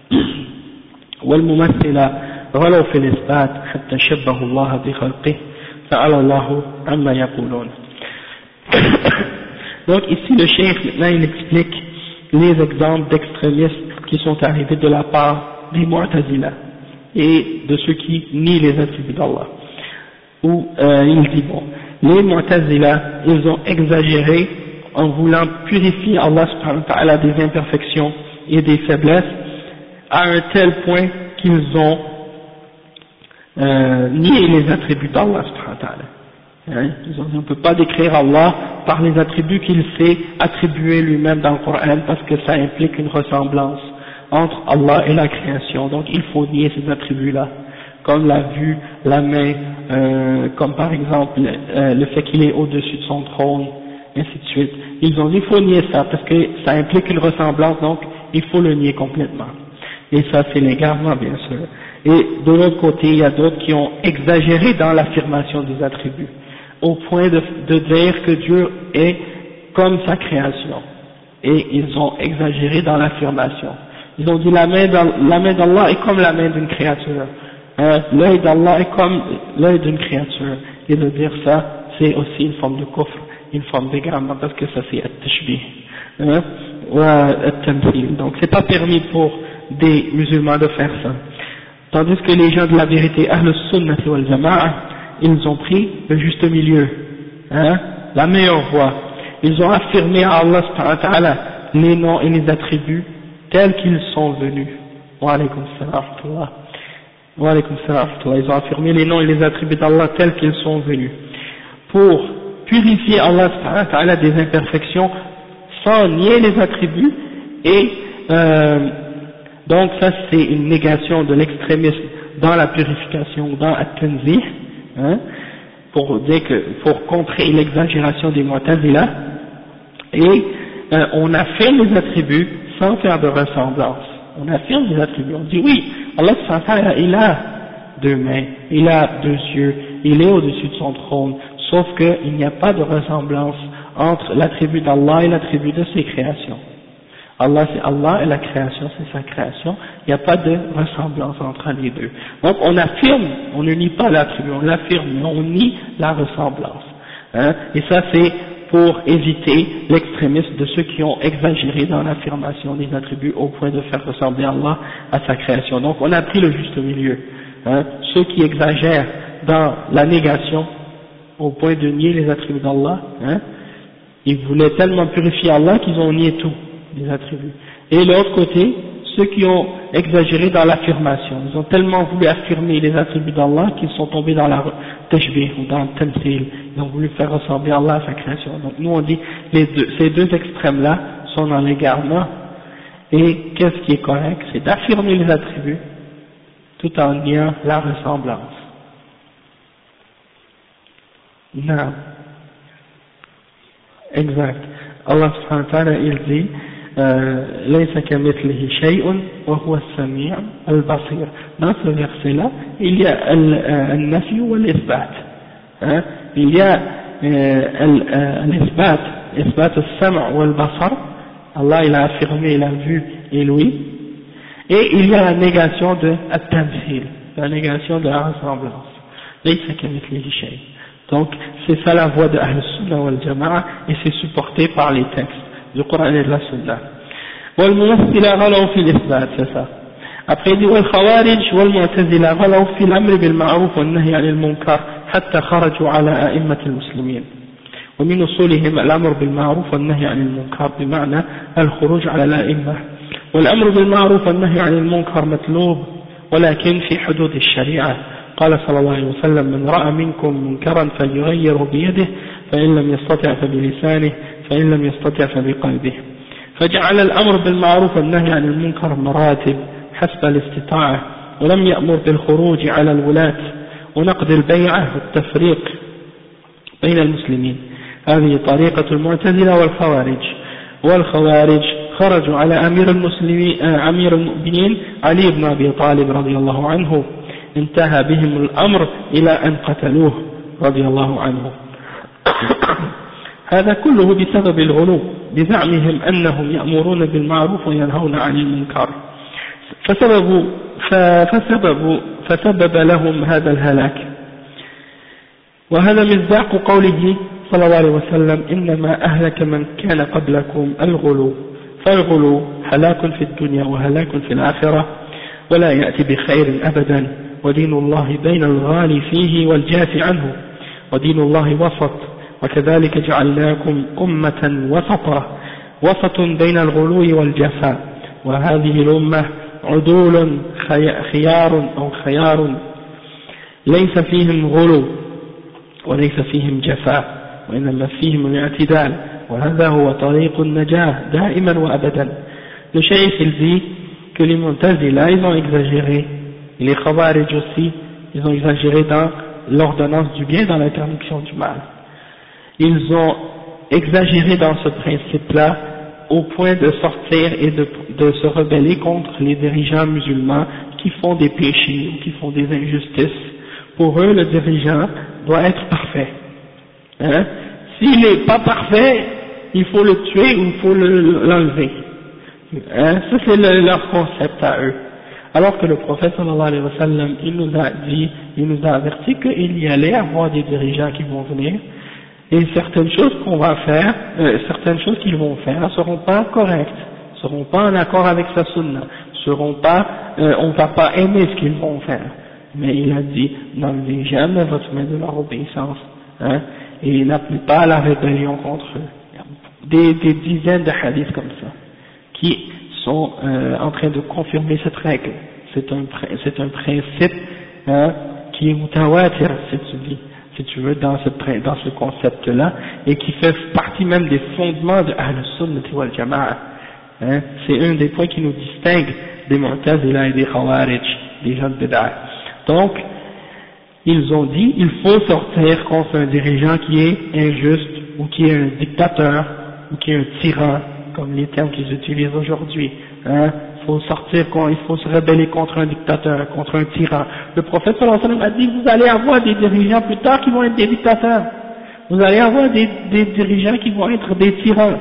والممثلة غلوا في الإثبات حتى شبهوا الله بخلقه تعالى الله عما يقولون. Donc ici le cheikh maintenant il explique les exemples d'extrémistes qui sont arrivés de la part des Mu'tazila et de ceux qui nient les attributs d'Allah. Où il dit bon, les Mu'tazila ils ont exagéré en voulant purifier Allah subhanahu wa ta'ala des imperfections et des faiblesses à un tel point qu'ils ont nié les attributs d'Allah subhanahu wa ta'ala. Hein, on ne peut pas décrire Allah par les attributs qu'il s'est attribués lui-même dans le Coran parce que ça implique une ressemblance entre Allah et la création. Donc il faut nier ces attributs-là, comme la vue, la main, comme par exemple le fait qu'il est au-dessus de son trône, ainsi de suite. Ils ont dit il faut nier ça parce que ça implique une ressemblance, donc il faut le nier complètement. Et ça c'est l'égarement bien sûr. Et de l'autre côté, il y a d'autres qui ont exagéré dans l'affirmation des attributs, au point de dire que Dieu est comme sa création. Et ils ont exagéré dans l'affirmation. Ils ont dit la main d'Allah est comme la main d'une créature. L'œil d'Allah est comme l'œil d'une créature. Et de dire ça, c'est aussi une forme de kufr, une forme d'égarement, parce que ça c'est at-tashbih, ou at-tamthil. Donc c'est pas permis pour des musulmans de faire ça. Tandis que les gens de la vérité, Ahl Sunnah wal Jama'a, ils ont pris le juste milieu, la meilleure voie. Ils ont affirmé à Allah subhanahu wa ta'ala les noms et les attributs tels qu'ils sont venus. Wa alaykum salam. Wa alaykum salam. Ils ont affirmé les noms et les attributs d'Allah tels qu'ils sont venus, pour purifier Allah subhanahu wa ta'ala des imperfections sans nier les attributs. Et donc ça c'est une négation de l'extrémisme dans la purification, dans at-tanzih, pour contrer l'exagération des Mu'tazila. Et on affirme les attributs sans faire de ressemblance. On affirme les attributs, on dit oui, Allah subhanahu wa ta'ala, il a deux mains, il a deux yeux, il est au-dessus de son trône, sauf qu'il n'y a pas de ressemblance entre l'attribut d'Allah et l'attribut de ses créations. Allah c'est Allah et la création c'est sa création, il n'y a pas de ressemblance entre les deux. Donc on affirme, on ne nie pas l'attribut, on l'affirme, mais on nie la ressemblance. Et ça c'est pour éviter l'extrémisme de ceux qui ont exagéré dans l'affirmation des attributs au point de faire ressembler Allah à sa création. Donc on a pris le juste milieu. Ceux qui exagèrent dans la négation au point de nier les attributs d'Allah, ils voulaient tellement purifier Allah qu'ils ont nié tout les attributs. Et l'autre côté, ceux qui ont exagéré dans l'affirmation, ils ont tellement voulu affirmer les attributs d'Allah qu'ils sont tombés dans la tashbih ou dans le tamthil, ils ont voulu faire ressembler Allah à sa création. Donc nous on dit ces deux extrêmes là sont dans l'égarement, et qu'est-ce qui est correct, c'est d'affirmer les attributs tout en niant la ressemblance. Non. Exact. Allah subhanahu wa ta'ala il dit ليس كمثله شيء وهو السميع البصير. Dans ce verset-là, il y a al-nafi ou l'isbat. Il y a l'isbat, isbat al-sam' ou al-basar. Allah il a affirmé, il a vu et l'ouïe. Et il y a la négation de at-tamthil, la négation de la ressemblance. ليس كمثله شيء. Donc c'est ça la voie de Ahl Sunnah wal Jama'a, et c'est supporté par les textes du Coran et de la Sunna. والممثلة غلوا في الإثبات, c'est ça. Après il dit والخوارج والمعتزلة غلوا في الأمر بالمعروف والنهي عن المنكر حتى خرجوا على أئمة المسلمين. ومن أصولهم الأمر بالمعروف والنهي عن المنكر بمعنى الخروج على الأئمة. والأمر بالمعروف والنهي عن المنكر مطلوب ولكن في حدود الشريعة. قال صلى الله عليه وسلم من رأى منكم منكرا فليغيره بيده فإن لم يستطع فبلسانه فإن لم يستطع فبقلبه. فجعل الأمر بالمعروف والنهي عن المنكر مراتب حسب الاستطاعة، ولم يأمر بالخروج على الولاة ونقد البيعة والتفريق بين المسلمين. هذه طريقة المعتزلة والخوارج خرجوا على أمير المؤمنين علي بن أبي طالب رضي الله عنه، انتهى بهم الأمر إلى أن قتلوه رضي الله عنه. هذا كله بسبب الغلو بزعمهم أنهم يأمرون بالمعروف وينهون عن المنكر، فسبب لهم هذا الهلاك. وهذا مصداق قوله صلى الله عليه وسلم إنما أهلك من كان قبلكم الغلو، فالغلو هلاك في الدنيا وهلاك في الآخرة ولا يأتي بخير أبدا. ودين الله بين الغالي فيه والجاف عنه، ودين الله وسط، وكذلك جعلناكم أمة وسطا بين الغلو والجفاء. وهذه الأمة عدول خيار ليس فيهم غلو وليس فيهم جفاء وإنما فيهم الاعتدال وهذا هو طريق النجاة دائما وأبدا. Le cheikh il dit que les Mu'tazila ils ont exagéré, et les Khawarij aussi ils ont exagéré dans l'ordonnance du bien, dans l'interdiction du mal. Ils ont exagéré dans ce principe-là au point de sortir et de se rebeller contre les dirigeants musulmans qui font des péchés ou qui font des injustices. Pour eux, le dirigeant doit être parfait. Hein? S'il n'est pas parfait, il faut le tuer ou il faut l'enlever. Hein? Ça c'est leur concept à eux. Alors que le prophète sallallahu alayhi wa sallam, il nous a averti qu'il y allait avoir des dirigeants qui vont venir, et certaines choses qu'on va faire, certaines choses qu'ils vont faire ne seront pas correctes, ne seront pas en accord avec sa sunna, on ne va pas aimer ce qu'ils vont faire. Mais il a dit, n'enlevez jamais votre main de leur obéissance, hein, et n'appelez pas à la rébellion contre eux. Des dizaines de hadiths comme ça, qui sont en train de confirmer cette règle. C'est un principe hein, qui est mutawatir, si tu veux, dans ce concept-là, et qui fait partie même des fondements de Ahl-Sunnah wal Jama'a. Hein, c'est un des points qui nous distingue des Mu'tazila et des Khawarij, des gens de Bid'ah. Donc, ils ont dit, il faut sortir contre un dirigeant qui est injuste, ou qui est un dictateur, ou qui est un tyran, comme les termes qu'ils utilisent aujourd'hui. Hein, il faut se rebeller contre un dictateur, contre un tyran. Le prophète sallallahu alayhi wa sallam a dit, vous allez avoir des dirigeants plus tard qui vont être des dictateurs. Vous allez avoir des dirigeants qui vont être des tyrans.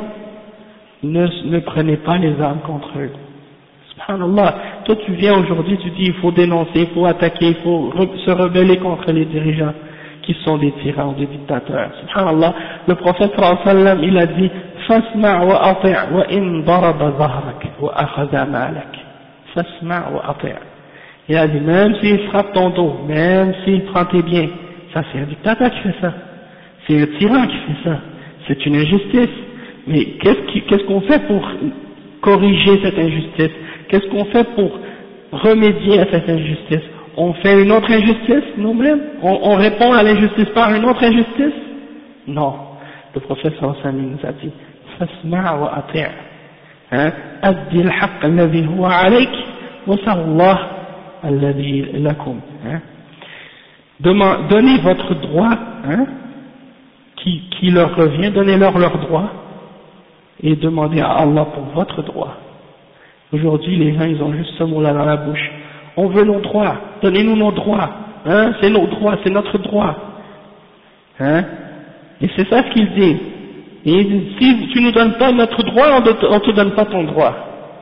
Ne prenez pas les armes contre eux. Subhanallah, toi tu viens aujourd'hui, tu dis il faut dénoncer, il faut attaquer, il faut se rebeller contre les dirigeants qui sont des tyrans ou des dictateurs. Subhanallah, le prophète sallallahu alayhi wa sallam, il a dit فاسمع وأطع وإن ضرب ظهرك وأخذ مالك فاسمع وأطع. Il a dit même s'il frappe ton dos, même s'il prend tes biens, ça c'est un dictateur qui fait ça, c'est un tyran qui fait ça, c'est une injustice. Mais qu'est-ce qu'on fait pour corriger cette injustice? Qu'est-ce qu'on fait pour remédier à cette injustice? On fait une autre injustice nous-mêmes? On répond à l'injustice par une autre injustice? Non. Le prophète sallallahu alayhi wa sallam nous a dit فاسمع وأطع أدي الحق الذي هو عليك وسل الله الذي لكم. Donnez votre droit qui leur revient, donnez-leur leur droit et demandez à Allah pour votre droit. Aujourd'hui les gens ils ont juste ce mot là dans la bouche, on veut nos droits, donnez-nous nos droits, c'est nos droits, c'est notre droit, et c'est ça ce qu'ils disent. Et si tu ne donnes pas notre droit, on ne te donne pas ton droit.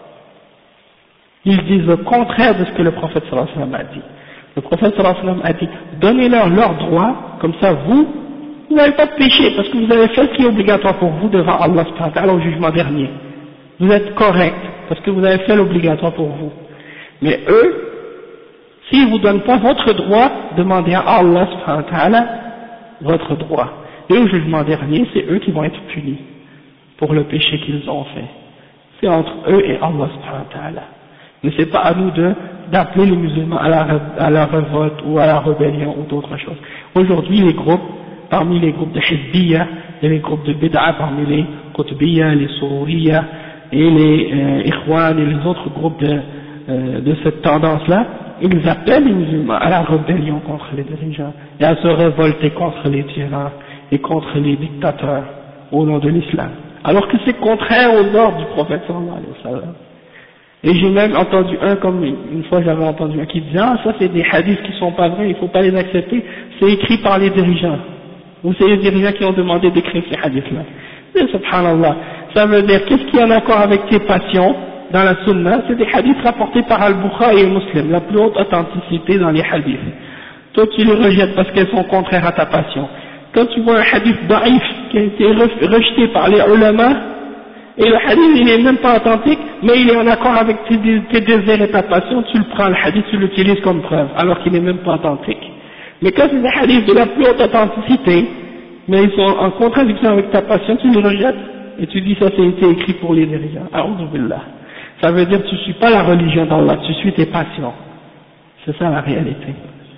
Ils disent le contraire de ce que le prophète sallallahu alayhi wa sallam a dit. Le prophète sallallahu alayhi wa sallam a dit, donnez-leur leurs droits, comme ça vous n'avez pas de péché, parce que vous avez fait ce qui est obligatoire pour vous devant Allah subhanahu wa ta'ala au jugement dernier. Vous êtes correct, parce que vous avez fait l'obligatoire pour vous. Mais eux, s'ils ne vous donnent pas votre droit, demandez à Allah subhanahu wa ta'ala votre droit. Et au jugement dernier, c'est eux qui vont être punis pour le péché qu'ils ont fait. C'est entre eux et Allah subhanahu wa ta'ala. Mais c'est pas à nous d'appeler les musulmans à la révolte ou à la rébellion ou d'autres choses. Aujourd'hui, parmi les groupes de Hizbiyya, il y a les groupes de Bid'a, parmi les Qutbiyya, les Sururiyya et les Ikhwan et les autres groupes de cette tendance-là, ils appellent les musulmans à la rébellion contre les dirigeants et à se révolter contre les tyrans et contre les dictateurs au nom de l'islam, alors que c'est contraire aux ordres du prophète sallallahu alayhi wa sallam. Et j'ai même entendu comme une fois j'avais entendu un qui disait ça c'est des hadiths qui sont pas vrais, il faut pas les accepter, c'est écrit par les dirigeants, ou c'est les dirigeants qui ont demandé d'écrire ces hadiths-là. Et subhanallah, ça veut dire qu'est-ce qui est en accord avec tes passions dans la sunna? C'est des hadiths rapportés par Al-Bukhari et Muslim, la plus haute authenticité dans les hadiths. Toi tu les rejettes parce qu'elles sont contraires à ta passion. Quand tu vois un hadith daïf qui a été rejeté par les ulama, et le hadith il n'est même pas authentique, mais il est en accord avec tes désirs et ta passion, tu le prends le hadith, tu l'utilises comme preuve, alors qu'il n'est même pas authentique. Mais quand c'est des hadiths de la plus haute authenticité, mais ils sont en contradiction avec ta passion, tu les rejettes, et tu dis ça c'est été écrit pour les dirigeants. A'udhu billah. Ça veut dire que tu ne suis pas la religion d'Allah, tu suis tes passions. C'est ça la réalité.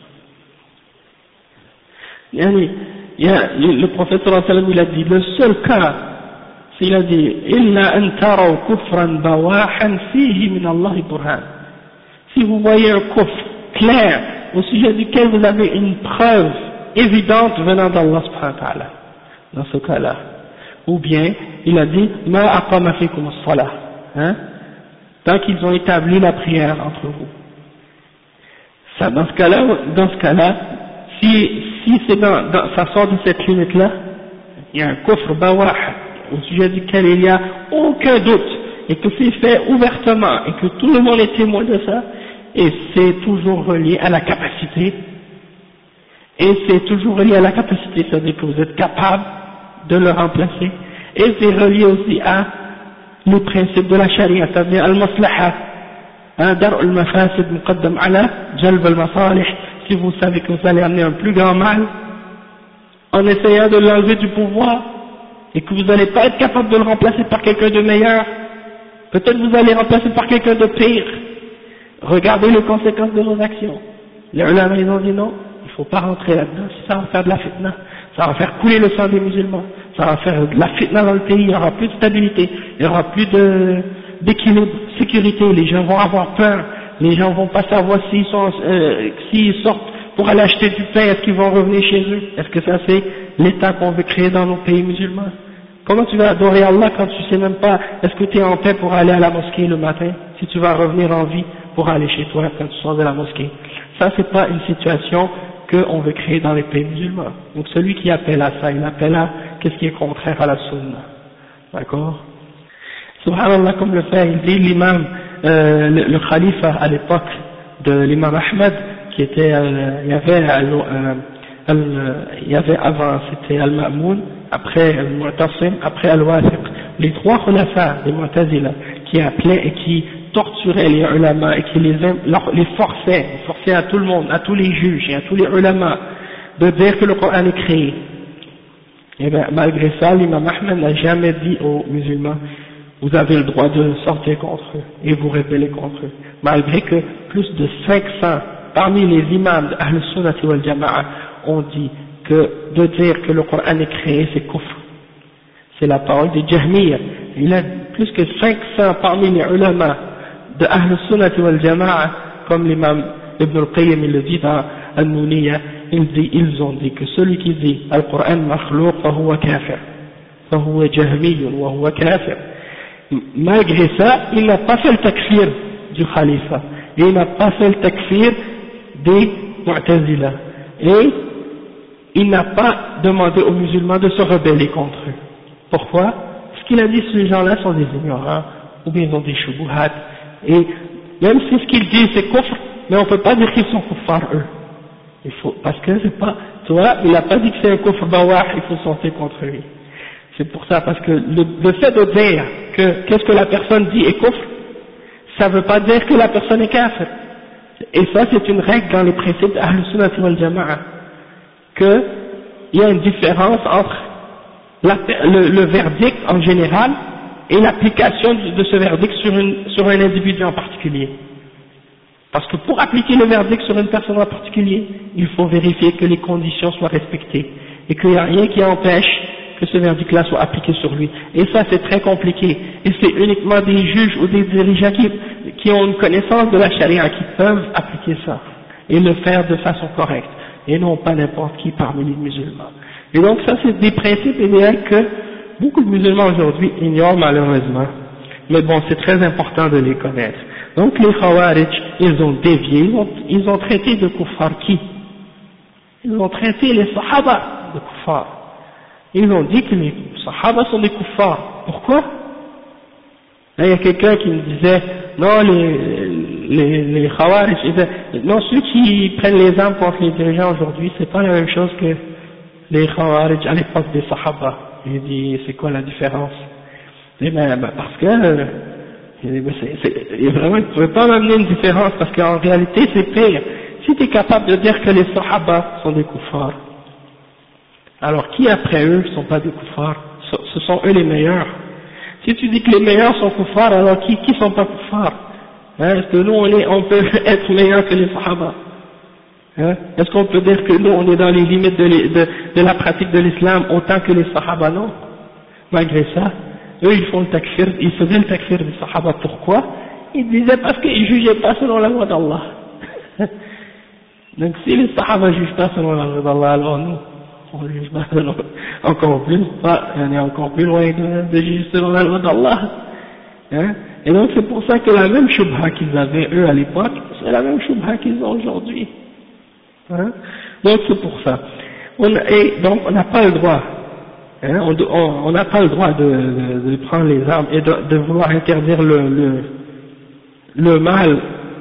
Le prophète sallallahu alayhi wa sallam, il a dit, le seul cas, il a dit, إِلَّا أَن تَرَوْا كُفْرًا بَوَاحًا فِيهِ مِنَ اللَّهِ بُرْهَانٌ. Si vous voyez un kufr clair, au sujet duquel vous avez une preuve évidente venant d'Allah subhanahu wa ta'ala, dans ce cas-là. Ou bien, il a dit, مَا أَقَامَ فِيكُمُ الصَّلَاةِ, hein, tant qu'ils ont établi la prière entre vous. Ça, dans ce cas-là, si c'est ça sort de cette limite-là, il y a un kufr bawah, au sujet duquel il n'y a aucun doute, et que c'est fait ouvertement, et que tout le monde est témoin de ça, et c'est toujours relié à la capacité, c'est-à-dire que vous êtes capable de le remplacer, et c'est relié aussi à le principe de la charia, c'est-à-dire al-maslaha, dar al-mafasid muqaddam ala jalb al-masalih. Si vous savez que vous allez amener un plus grand mal en essayant de l'enlever du pouvoir et que vous n'allez pas être capable de le remplacer par quelqu'un de meilleur, peut-être vous allez remplacer par quelqu'un de pire. Regardez les conséquences de vos actions. Les ulama ils ont dit non, il ne faut pas rentrer là-dedans, si ça va faire de la fitna, ça va faire couler le sang des musulmans, ça va faire de la fitna dans le pays, il n'y aura plus de stabilité, il n'y aura plus d'équilibre, sécurité, les gens vont avoir peur. Les gens vont pas savoir s'ils sortent pour aller acheter du pain, est-ce qu'ils vont revenir chez eux? Est-ce que ça c'est l'état qu'on veut créer dans nos pays musulmans? Comment tu vas adorer Allah quand tu sais même pas, est-ce que tu es en paix pour aller à la mosquée le matin, si tu vas revenir en vie pour aller chez toi quand tu sors de la mosquée? Ça c'est pas une situation qu'on veut créer dans les pays musulmans. Donc celui qui appelle à ça, il appelle à qu'est-ce qui est contraire à la sunna. D'accord? Subhanallah, comme le fait, il dit l'imam, le khalifa à l'époque de l'imam Ahmed, qui était, il y avait avant, c'était Al-Ma'moun, après Al-Mu'tasim, après Al-Wathiq, les trois khulafas des Mu'tazila, qui appelaient et qui torturaient les ulama et qui les forçaient à tout le monde, à tous les juges et à tous les ulama, de dire que le Coran est créé. Et bien, malgré ça, l'imam Ahmed n'a jamais dit aux musulmans, vous avez le droit de sortir contre eux et vous rebeller contre eux. Malgré que plus de 500 parmi les imams d'Ahl Sunnati wal Jama'a ont dit que de dire que le Coran est créé, c'est kufr. C'est la parole de Jahmiya. Il y a plus que 500 parmi les ulama de Ahl Sunnati wal Jama'a, comme l'imam Ibn al-Qayyim il le dit dans Al-Nuniyya, ils ont dit que celui qui dit Al-Qur'an makhlouq fahuwa kafir, fahuwa jahmiyun wa huwa kafir. Malgré ça, il n'a pas fait le takfir du khalifa, et il n'a pas fait le takfir des Mu'tazila, et il n'a pas demandé aux musulmans de se rebeller contre eux. Pourquoi? Parce qu'il a dit que ces gens-là sont des ignorants, ou bien ils ont des shubuhat, et même si ce qu'ils disent c'est kufr, mais on ne peut pas dire qu'ils sont kuffar eux. Il faut, parce que c'est pas, tu vois, il n'a pas dit que c'est un kufr bawah, il faut sortir contre lui. C'est pour ça, parce que le fait de dire que qu'est-ce que la personne dit est kufr, ça ne veut pas dire que la personne est kafir. Et ça, c'est une règle dans les principes d'Ahl Sunnah wal Jama'a, qu'il y a une différence entre le verdict en général et l'application de ce verdict sur un individu en particulier. Parce que pour appliquer le verdict sur une personne en particulier, il faut vérifier que les conditions soient respectées et qu'il n'y a rien qui empêche que ce verdict-là soit appliqué sur lui. Et ça, c'est très compliqué. Et c'est uniquement des juges ou des dirigeants qui ont une connaissance de la charia qui peuvent appliquer ça et le faire de façon correcte, et non pas n'importe qui parmi les musulmans. Et donc ça, c'est des principes idéaux que beaucoup de musulmans aujourd'hui ignorent malheureusement. Mais bon, c'est très important de les connaître. Donc les Khawarij, ils ont dévié, ils ont traité de kuffar qui? Ils ont traité les Sahaba de kuffar. Ils ont dit que les Sahaba sont des kuffars. Pourquoi? Là, il y a quelqu'un qui me disait, non, les Khawarij, non, ceux qui prennent les armes contre les dirigeants aujourd'hui, c'est pas la même chose que les Khawarij à l'époque des Sahaba. Il dit, c'est quoi la différence? Et parce que, vraiment, il ne pouvait pas m'amener une différence, parce qu'en réalité, c'est pire. Si tu es capable de dire que les Sahaba sont des kuffars, alors qui après eux ne sont pas des kuffars? Ce sont eux les meilleurs. Si tu dis que les meilleurs sont kuffars, alors qui sont pas kuffars? Hein? Est-ce que nous on peut être meilleurs que les sahaba? Hein? Est-ce qu'on peut dire que nous on est dans les limites de la pratique de l'islam autant que les sahaba? Non. Malgré ça, eux ils font le takfir, ils faisaient le takfir des sahaba. Pourquoi? Ils disaient parce qu'ils jugeaient pas selon la loi d'Allah. Donc si les sahaba jugent pas selon la loi d'Allah, alors nous, on juge pas selon, encore plus, on est encore plus loin de juger selon la loi d'Allah. Hein? Et donc c'est pour ça que la même shubha qu'ils avaient eux à l'époque, c'est la même shubha qu'ils ont aujourd'hui. Hein? Donc c'est pour ça. Et donc on n'a pas le droit, hein? On n'a pas le droit de prendre les armes et de vouloir interdire le mal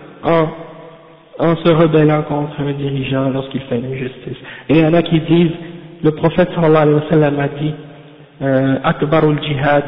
en se rebellant contre un dirigeant lorsqu'il fait l'injustice. Et il y en a qui disent, le prophète sallallahu alayhi wa sallam a dit, akbarul jihad,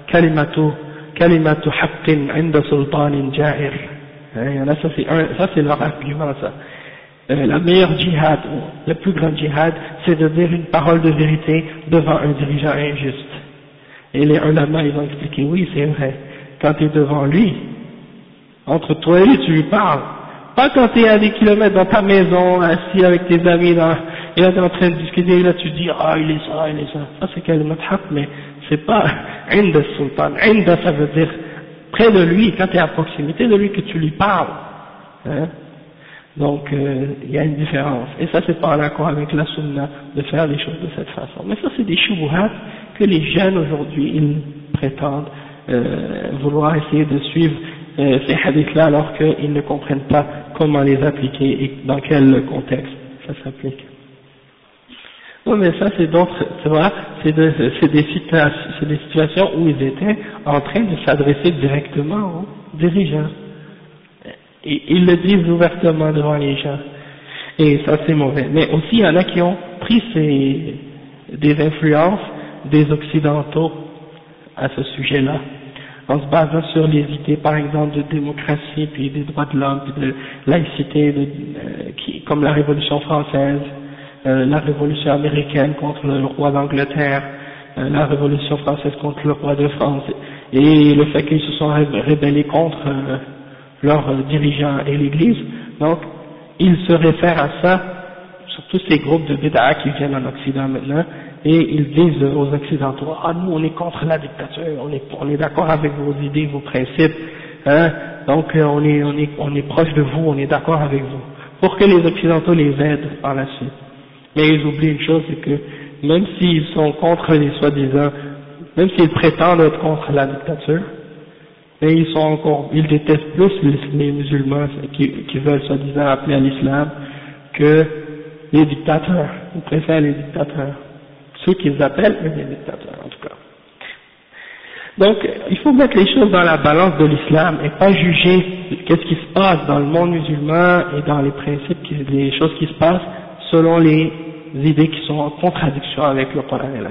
kalimatu haqqin inda sultanin ja'ir. Il y en a, ça c'est leur argument, ça. La meilleure djihad, le plus grand djihad, c'est de dire une parole de vérité devant un dirigeant injuste. Et les ulama, ils ont expliqué, oui, c'est vrai. Quand tu es devant lui, entre toi et lui, tu lui parles. Pas quand tu es à des kilomètres dans ta maison, assis avec tes amis, là, et là tu es en train de discuter, et là tu dis, ah, il est ça, il est ça. Ça c'est kalimat haq, mais c'est pas inda sultan. Inda, ça veut dire près de lui, quand tu es à proximité de lui, que tu lui parles. Hein? Donc, il y a une différence. Et ça, c'est pas en accord avec la sunna de faire les choses de cette façon. Mais ça, c'est des shubuhat que les jeunes aujourd'hui, ils prétendent vouloir essayer de suivre ces hadiths-là alors qu'ils ne comprennent pas comment les appliquer et dans quel contexte ça s'applique. Oui, mais ça, c'est d'autres, tu vois, c'est des situations où ils étaient en train de s'adresser directement aux dirigeants. Et ils le disent ouvertement devant les gens. Et ça, c'est mauvais. Mais aussi, il y en a qui ont pris des influences des Occidentaux à ce sujet-là, en se basant sur les idées, par exemple, de démocratie, puis des droits de l'homme, puis de laïcité, comme la Révolution française, la Révolution américaine contre le roi d'Angleterre, la Révolution française contre le roi de France, et le fait qu'ils se sont rébellés contre leurs dirigeants et l'Église. Donc, ils se réfèrent à ça, surtout ces groupes de bid'a qui viennent en Occident maintenant, et ils disent aux Occidentaux, ah nous on est contre la dictature, on est d'accord avec vos idées, vos principes, hein, donc on est proche de vous, on est d'accord avec vous, pour que les Occidentaux les aident par la suite. Mais ils oublient une chose, c'est que même s'ils sont contre les soi-disant, même s'ils prétendent être contre la dictature, mais ils détestent plus les musulmans qui veulent soi-disant appeler à l'islam que les dictateurs. Ils préfèrent les dictateurs. Ceux qu'ils appellent, mais les dictateurs en tout cas. Donc, il faut mettre les choses dans la balance de l'islam et pas juger qu'est-ce qui se passe dans le monde musulman et dans les principes, les choses qui se passent selon les idées qui sont en contradiction avec le Coran et la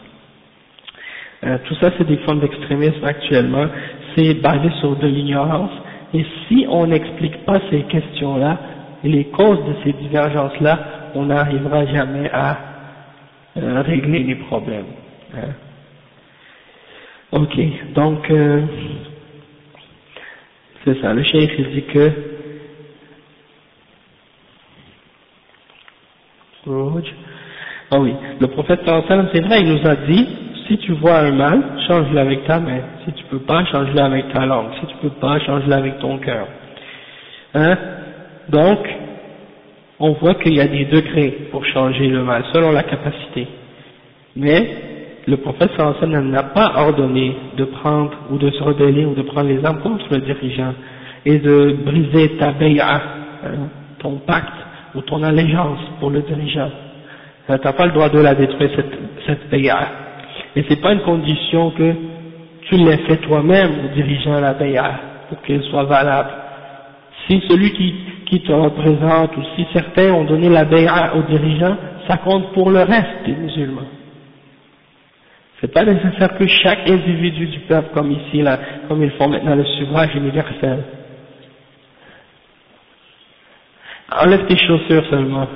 Sunna. Tout ça, c'est des formes d'extrémisme actuellement. C'est basé sur de l'ignorance, et si on n'explique pas ces questions-là, et les causes de ces divergences-là, on n'arrivera jamais à régler les problèmes. Hein. Ok, donc c'est ça, le cheikh il dit que ah oui, le prophète sallallahu alayhi wa sallam, c'est vrai, il nous a dit, si tu vois un mal, change-le avec ta main. Si tu peux pas, change-le avec ta langue. Si tu peux pas, change-le avec ton cœur. Hein? Donc, on voit qu'il y a des degrés pour changer le mal, selon la capacité. Mais, le prophète sallallahu alayhi wa sallam n'a pas ordonné de prendre, ou de se rebeller, ou de prendre les armes contre le dirigeant, et de briser ta bay'a, hein, ton pacte, ou ton allégeance pour le dirigeant. Tu n'as pas le droit de la détruire, cette bay'a. Et c'est pas une condition que tu l'aies fait toi-même au dirigeant la bay'a pour qu'elle soit valable. Si celui qui te représente ou si certains ont donné la bay'a au dirigeant, ça compte pour le reste des musulmans. C'est pas nécessaire que chaque individu du peuple, comme ici, là, comme ils font maintenant le suffrage universel. Enlève tes chaussures seulement.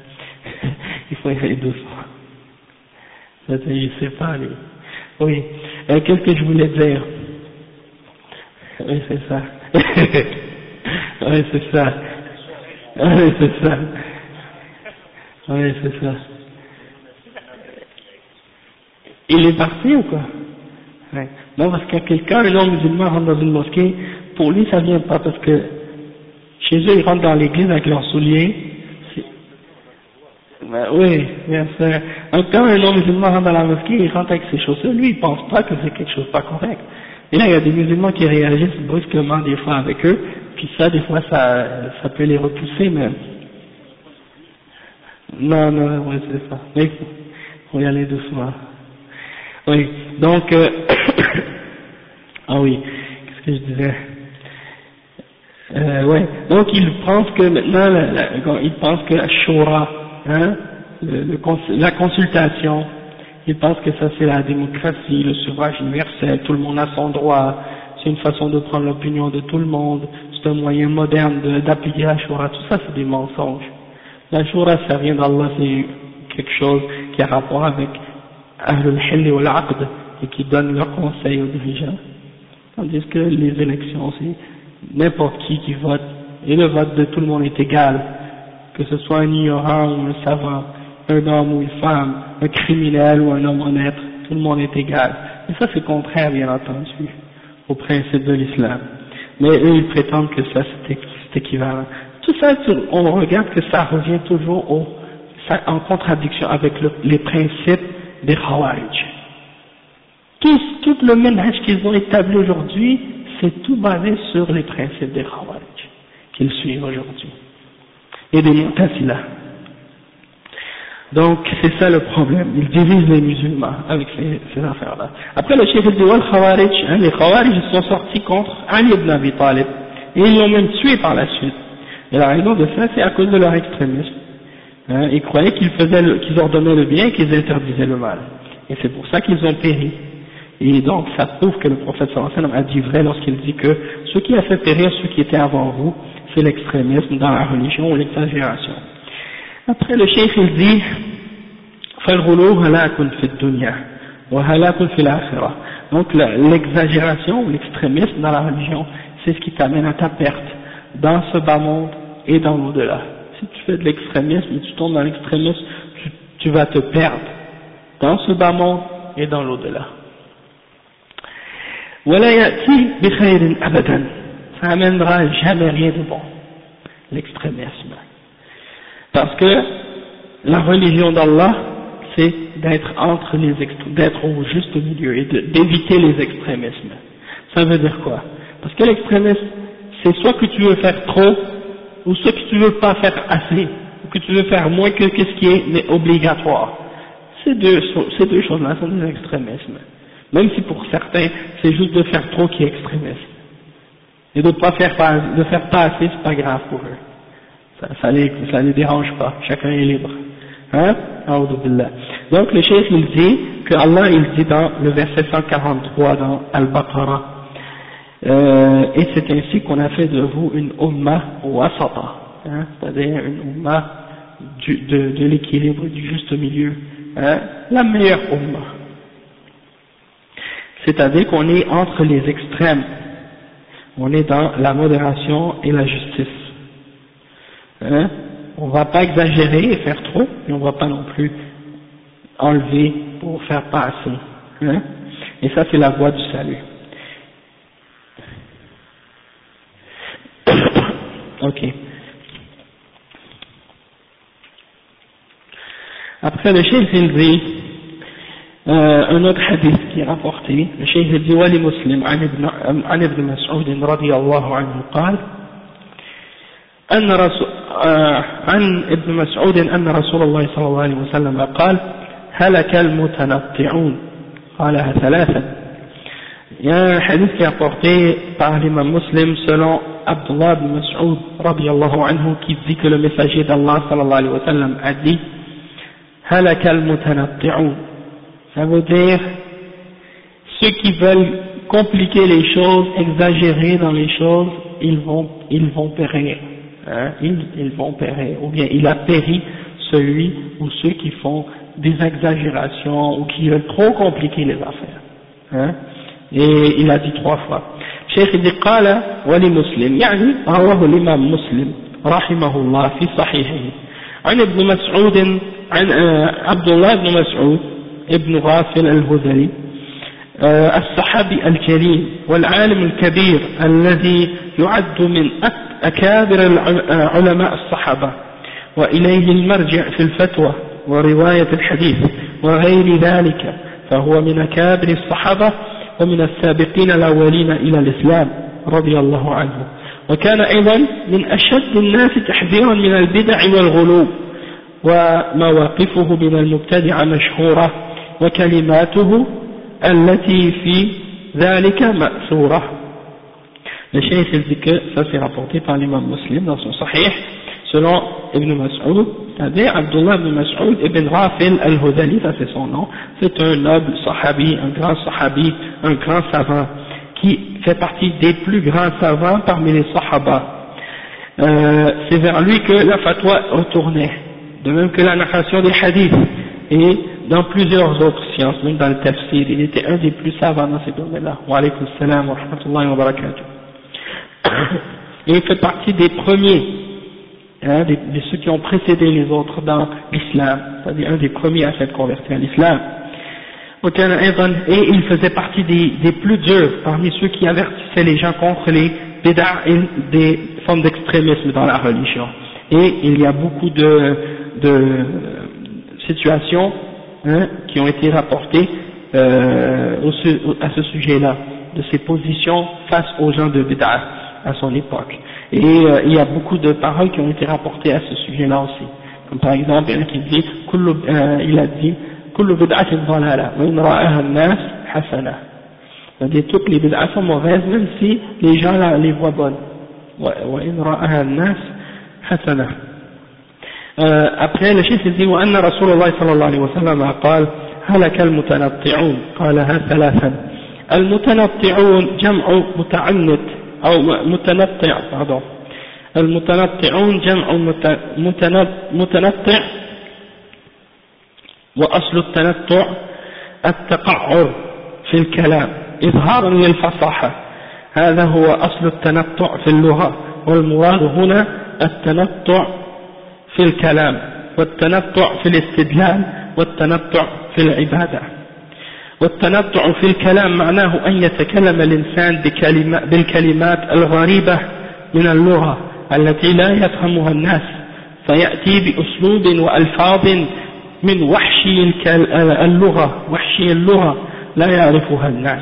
Il faut y aller doucement. Je sais pas, lui. Oui. Qu'est-ce que je voulais dire? Oui, c'est ça. Oui, c'est ça. Oui, c'est ça. Oui, c'est ça. Il est parti ou quoi? Ouais. Non, parce que quelqu'un, un non-musulman rentre dans une mosquée, pour lui ça vient pas, parce que chez eux ils rentrent dans l'église avec leurs souliers. Ben, oui, bien sûr. Donc, quand un non-musulman rentre dans la mosquée, il rentre avec ses chaussures, lui il pense pas que c'est quelque chose de pas correct. Et là il y a des musulmans qui réagissent brusquement des fois avec eux, puis ça des fois ça peut les repousser même. Non, non, oui c'est ça. Mais faut y aller doucement. Oui, donc, ah oui, qu'est-ce que je disais? Ouais, donc ils pensent que maintenant, ils pensent que la Shura, hein, la consultation, ils pensent que ça c'est la démocratie, le suffrage universel, tout le monde a son droit, c'est une façon de prendre l'opinion de tout le monde, c'est un moyen moderne d'appliquer la Shura, tout ça c'est des mensonges. La Shura ça vient d'Allah, c'est quelque chose qui a rapport avec Ahlul Hill wal Aqd et qui donne leurs conseils aux dirigeants. Tandis que les élections, c'est n'importe qui vote, et le vote de tout le monde est égal, que ce soit un ignorant ou un savant, un homme ou une femme, un criminel ou un homme honnête, tout le monde est égal. Et ça c'est contraire bien entendu au principe de l'islam. Mais eux ils prétendent que ça c'est équivalent. Tout ça, on regarde que ça revient toujours en contradiction avec les principes des Khawarij. Tout le manhaj qu'ils ont établi aujourd'hui, c'est tout basé sur les principes des Khawarij qu'ils suivent aujourd'hui, et des Mu'tazila. Donc c'est ça le problème, ils divisent les musulmans avec ces affaires-là. Après le chef dit wal Khawarij, les Khawarij sont sortis contre Ali ibn Abi Talib, et ils l'ont même tué par la suite. Et la raison de ça, c'est à cause de leur extrémisme. Ils croyaient qu'ils ordonnaient le bien et qu'ils interdisaient le mal. Et c'est pour ça qu'ils ont péri. Et donc ça prouve que le prophète sallallahu alayhi wa sallam a dit vrai lorsqu'il dit que ce qui a fait périr ceux qui étaient avant vous, c'est l'extrémisme dans la religion ou l'exagération. Après le cheikh il dit فَالْغُلُوُ هَلَاكٌ فِي الدُّنْيَا وَهَلَاكٌ فِي الْآخِرَةِ. Donc l'exagération ou l'extrémisme dans la religion, c'est ce qui t'amène à ta perte dans ce bas monde et dans l'au-delà. Si tu fais de l'extrémisme et tu tombes dans l'extrémisme, tu vas te perdre dans ce bas monde et dans l'au-delà. ولا يأتي بخير أبدا, ça amènera jamais rien de bon, l'extrémisme. Parce que la religion d'Allah, c'est d'être entre les d'être au juste milieu et d'éviter les extrémismes. Ça veut dire quoi? Parce que l'extrémisme, c'est soit que tu veux faire trop, ou soit que tu veux pas faire assez, ou que tu veux faire moins que ce qui est obligatoire. Ces deux choses-là sont des extrémismes. Même si pour certains, c'est juste de faire trop qui est extrémiste. Et de faire pas assez, c'est pas grave pour eux. Ça les dérange pas. Chacun est libre. Hein? A'udhu billah. Donc le cheikh il dit que Allah il dit dans le verset 143 dans Al-Baqarah, et c'est ainsi qu'on a fait de vous une umma wasata, hein? C'est-à-dire une umma de l'équilibre, du juste milieu, hein? La meilleure umma. C'est-à-dire qu'on est entre les extrêmes, on est dans la modération et la justice. Hein? On ne va pas exagérer et faire trop, mais on ne va pas non plus enlever pour faire pas assez. Hein? Et ça c'est la voie du salut. Ok. Après le cheikh il dit un autre hadith qui est rapporté, le cheikh il dit wali muslim عن ابن مسعود رضي الله عنه قال عن ابن مسعود أن رسول الله صلى الله عليه وسلم قال هلك المتنطعون قالها ثلاثا. Il y a un hadith qui est apporté par l'imam muslim selon Abdullah ibn Mas'ud radiyallahu anhu qui dit que le messager d'Allah sallallahu alayhi wa sallam a dit هلك المتنطعون, ça veut dire ceux qui veulent compliquer les choses, exagérer dans les choses, ils vont périr. Hein, ils vont périr, ou bien il a péri celui ou ceux qui font des exagérations ou qui veulent trop compliquer les affaires. hein, et il a dit 3 fois. Cheikh il dit قال ولمسلم يعني رواه الإمام مسلم رحمه الله في صحيحه عن ابن مسعود عن عبد الله بن مسعود ابن غافل الهذلي الصحابي الكريم والعالم الكبير الذي يعد من أكابر علماء الصحابة وإليه المرجع في الفتوى ورواية الحديث وغير ذلك، فهو من أكابر الصحابة ومن السابقين الأولين إلى الإسلام رضي الله عنه، وكان أيضا من أشد الناس تحذيرا من البدع والغلو، ومواقفه من المبتدع مشهورة وكلماته التي في ذلك مأثورة. Le cheikh il dit que ça c'est rapporté par l'imam Muslim dans son Sahih selon Ibn Mas'ud, c'est-à-dire Abdullah ibn Mas'ud ibn Rafil al-Hudali, ça c'est son nom, c'est un noble sahabi, un grand savant qui fait partie des plus grands savants parmi les sahaba. C'est vers lui que la fatwa retournait, de même que la narration des hadiths et dans plusieurs autres sciences, même dans le tafsir, il était un des plus savants dans ces domaines-là. Wa alaykum salam wa rahmatullahi wa barakatuh. Et il fait partie des premiers, hein, de ceux qui ont précédé les autres dans l'islam, c'est-à-dire un des premiers à s'être converti à l'islam. Et il faisait partie des plus durs parmi ceux qui avertissaient les gens contre les bid'a et des formes d'extrémisme dans la religion. Et il y a beaucoup de situations, hein, qui ont été rapportées à ce sujet-là, de ses positions face aux gens de bid'a à son époque. Et il y a beaucoup de paroles qui ont été rapportées à ce sujet-là aussi. Comme par exemple, il a dit كل بدعة ضلالة وإن رآها الناس حسنة. C'est-à-dire toutes les bid'as sont mauvaises même si les gens les voient bonnes. وإن رآها الناس حسنة. Après le chef il dit وأن رسول الله صلى الله عليه وسلم قال هلك المتنطعون قالها ثلاثا. المتنطعون جمع متعنت أو متنطع pardon. المتنطعون جمع متنطع وأصل التنطع التقعر في الكلام إظهارا للفصاحة، هذا هو أصل التنطع في اللغة، والمراد هنا التنطع في الكلام والتنطع في الاستدلال والتنطع في العبادة. والتنطع في الكلام معناه أن يتكلم الإنسان بالكلمات الغريبة من اللغة التي لا يفهمها الناس، فيأتي بأسلوب وألفاظ من وحشي اللغة لا يعرفها الناس.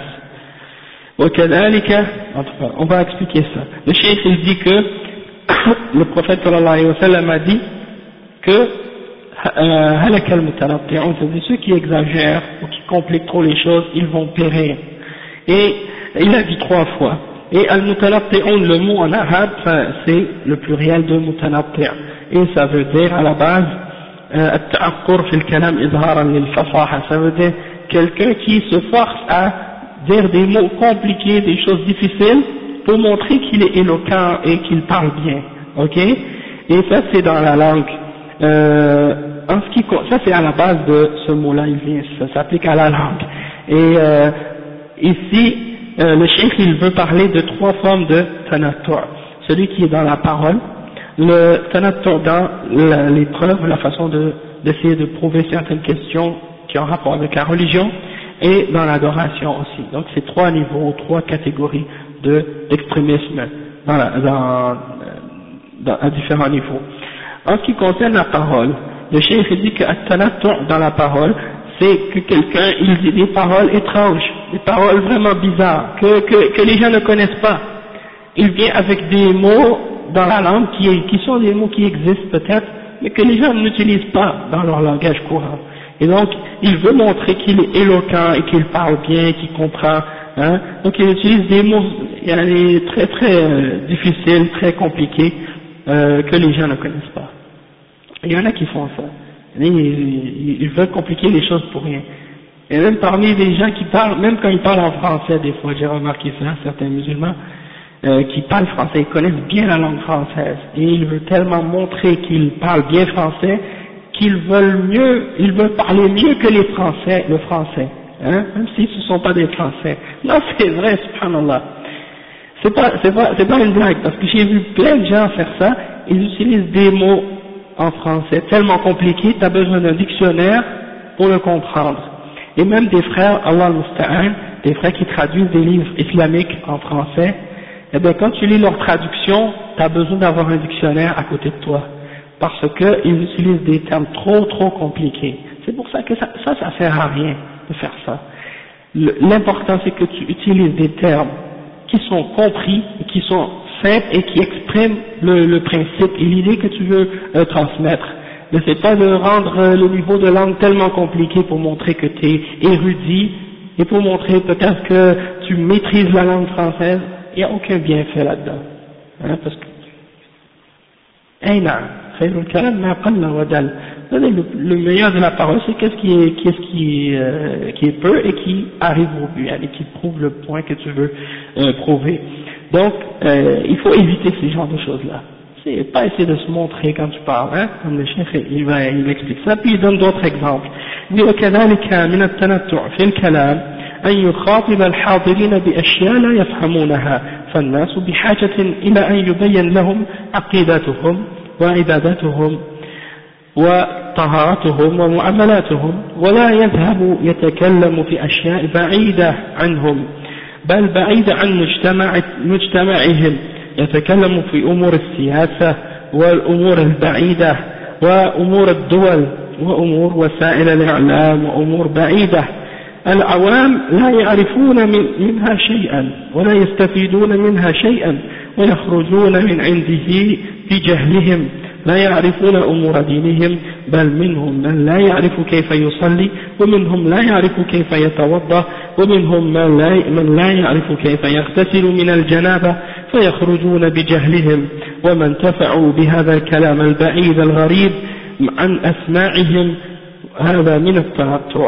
وكذلك on va expliquer ça. Le cheikh il dit que le prophète sallallahu alayhi wa sallam a dit que halak al-mutanatti'un, c'est-à-dire ceux qui exagèrent ou qui compliquent trop les choses, ils vont périr. Et il a dit 3 fois. Et al-mutanatti'un, le mot en arabe, c'est le pluriel de mutanatti', et ça veut dire à la base التعقر في الكلام إظهارا للفصاحة, ça veut dire quelqu'un qui se force à dire des mots compliqués, des choses difficiles pour montrer qu'il est éloquent et qu'il parle bien, ok? Et ça c'est dans la langue, ça c'est à la base de ce mot-là, ça s'applique à la langue. Et ici, le cheikh il veut parler de 3 formes de tanattu', celui qui est dans la parole, le tanattu' dans l'épreuve, la façon d'essayer de prouver certaines questions qui ont rapport avec la religion, et dans l'adoration aussi. Donc c'est 3 niveaux, 3 catégories d'extrémisme à différents niveaux. En ce qui concerne la parole, le cheikh dit que at-tanattu' dans la parole, c'est que quelqu'un il dit des paroles étranges, des paroles vraiment bizarres, que les gens ne connaissent pas. Il vient avec des mots dans la langue qui sont des mots qui existent peut-être, mais que les gens n'utilisent pas dans leur langage courant. Et donc, il veut montrer qu'il est éloquent et qu'il parle bien, qu'il comprend, hein. Donc il utilise des mots très très difficiles, très compliqués, que les gens ne connaissent pas. Il y en a qui font ça. Ils veulent compliquer les choses pour rien. Et même parmi les gens qui parlent, même quand ils parlent en français, des fois j'ai remarqué ça, certains musulmans, qui parlent français, ils connaissent bien la langue française, et ils veulent tellement montrer qu'ils parlent bien français, qu'ils veulent parler mieux que le français, hein, même si ce ne sont pas des Français. Non, c'est vrai, subhanallah. C'est pas une blague, parce que j'ai vu plein de gens faire ça, ils utilisent des mots en français tellement compliqués, tu as besoin d'un dictionnaire pour le comprendre. Et même des frères, Allah al-Musta'an, des frères qui traduisent des livres islamiques en français, eh bien quand tu lis leur traduction, tu as besoin d'avoir un dictionnaire à côté de toi, parce qu'ils utilisent des termes trop compliqués. C'est pour ça que ça sert à rien de faire ça. L'important c'est que tu utilises des termes qui sont compris, qui sont simples et qui expriment le principe et l'idée que tu veux transmettre. Mais c'est pas de rendre le niveau de langue tellement compliqué pour montrer que tu es érudit et pour montrer peut-être que tu maîtrises la langue française. Il n'y a aucun bienfait là-dedans. Hein, parce que le meilleur de la parole, c'est qu'est-ce qui est peu et qui arrive au but, et qui prouve le point que tu veux prouver. Donc, il faut éviter ces genres de choses-là. C'est pas essayer de se montrer quand tu parles, hein, comme le chef, il explique ça, puis il donne d'autres exemples. Il dit, وكذلك من التنطع في الكلام أن يخاطب الحاضرين بأشياء لا يفهمونها، فالناس بحاجة إلى أن يبين لهم عقيدتهم وعبادتهم وطهارتهم ومعاملاتهم، ولا يذهب يتكلم في أشياء بعيدة عنهم بل بعيدة عن مجتمعهم، يتكلم في أمور السياسة والأمور البعيدة وأمور الدول وأمور وسائل الإعلام وأمور بعيدة. العوام لا يعرفون منها شيئا ولا يستفيدون منها شيئا ويخرجون من عنده بجهلهم، لا يعرفون أمور دينهم، بل منهم من لا يعرف كيف يصلي، ومنهم لا يعرف كيف يتوضأ، ومنهم من لا يعرف كيف يغتسل من الجنابة، فيخرجون بجهلهم، وما انتفعوا بهذا الكلام البعيد الغريب عن أسماعهم، هذا من التنطع.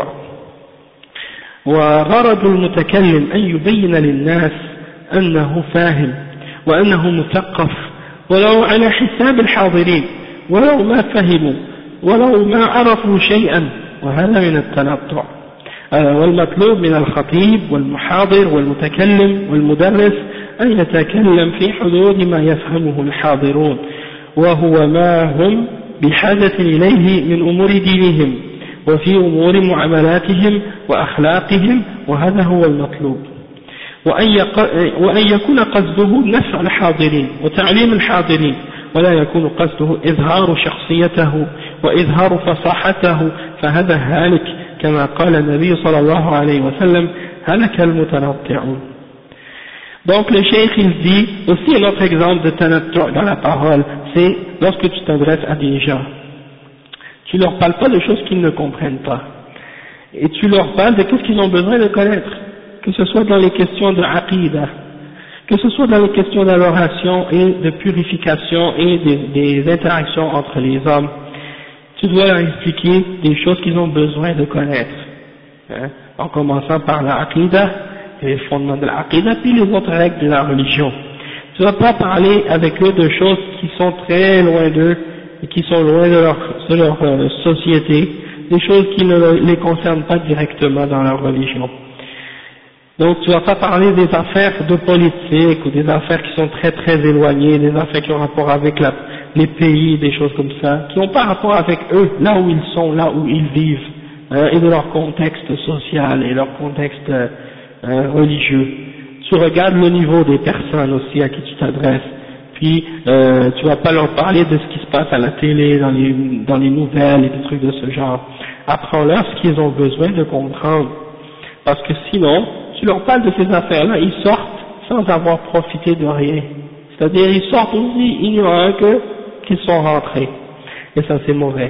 وغرض المتكلم أن يبين للناس أنه فاهم وأنه مثقف ولو على حساب الحاضرين ولو ما فهموا ولو ما عرفوا شيئا، وهذا من التنطع. والمطلوب من الخطيب والمحاضر والمتكلم والمدرس أن يتكلم في حدود ما يفهمه الحاضرون، وهو ما هم بحاجة إليه من أمور دينهم وفي أمور معاملاتهم وأخلاقهم، وهذا هو المطلوب. وأن يكون قصده نفع الحاضرين وتعليم الحاضرين، ولا يكون قصده إظهار شخصيته وإظهار فصاحته، فهذا هالك كما قال النبي صلى الله عليه وسلم هلك المتنطعون. Donc le cheikh il dit aussi un autre exemple de tanattu' dans la parole, c'est lorsque tu t'adresses à des gens, tu leur parles pas de choses qu'ils ne comprennent pas, et tu leur parles de tout ce qu'ils ont besoin de connaître, que ce soit dans les questions de aqidah, que ce soit dans les questions d'adoration et de purification et des interactions entre les hommes. Tu dois leur expliquer des choses qu'ils ont besoin de connaître, hein, en commençant par la aqidah, les fondements de la aqidah, puis les autres règles de la religion. Tu ne vas pas parler avec eux de choses qui sont très loin d'eux et qui sont loin de leur société, des choses qui ne les concernent pas directement dans leur religion. Donc tu ne vas pas parler des affaires de politique ou des affaires qui sont très très éloignées, des affaires qui ont rapport avec les pays, des choses comme ça, qui n'ont pas rapport avec eux, là où ils sont, là où ils vivent, et de leur contexte social et leur contexte religieux. Tu regardes le niveau des personnes aussi à qui tu t'adresses, puis tu vas pas leur parler de ce qui se passe à la télé, dans les nouvelles et des trucs de ce genre. Apprends-leur ce qu'ils ont besoin de comprendre, parce que sinon, tu leur parles de ces affaires-là, ils sortent sans avoir profité de rien. C'est-à-dire, ils sortent aussi ignorants qu'ils sont rentrés. Et ça, c'est mauvais.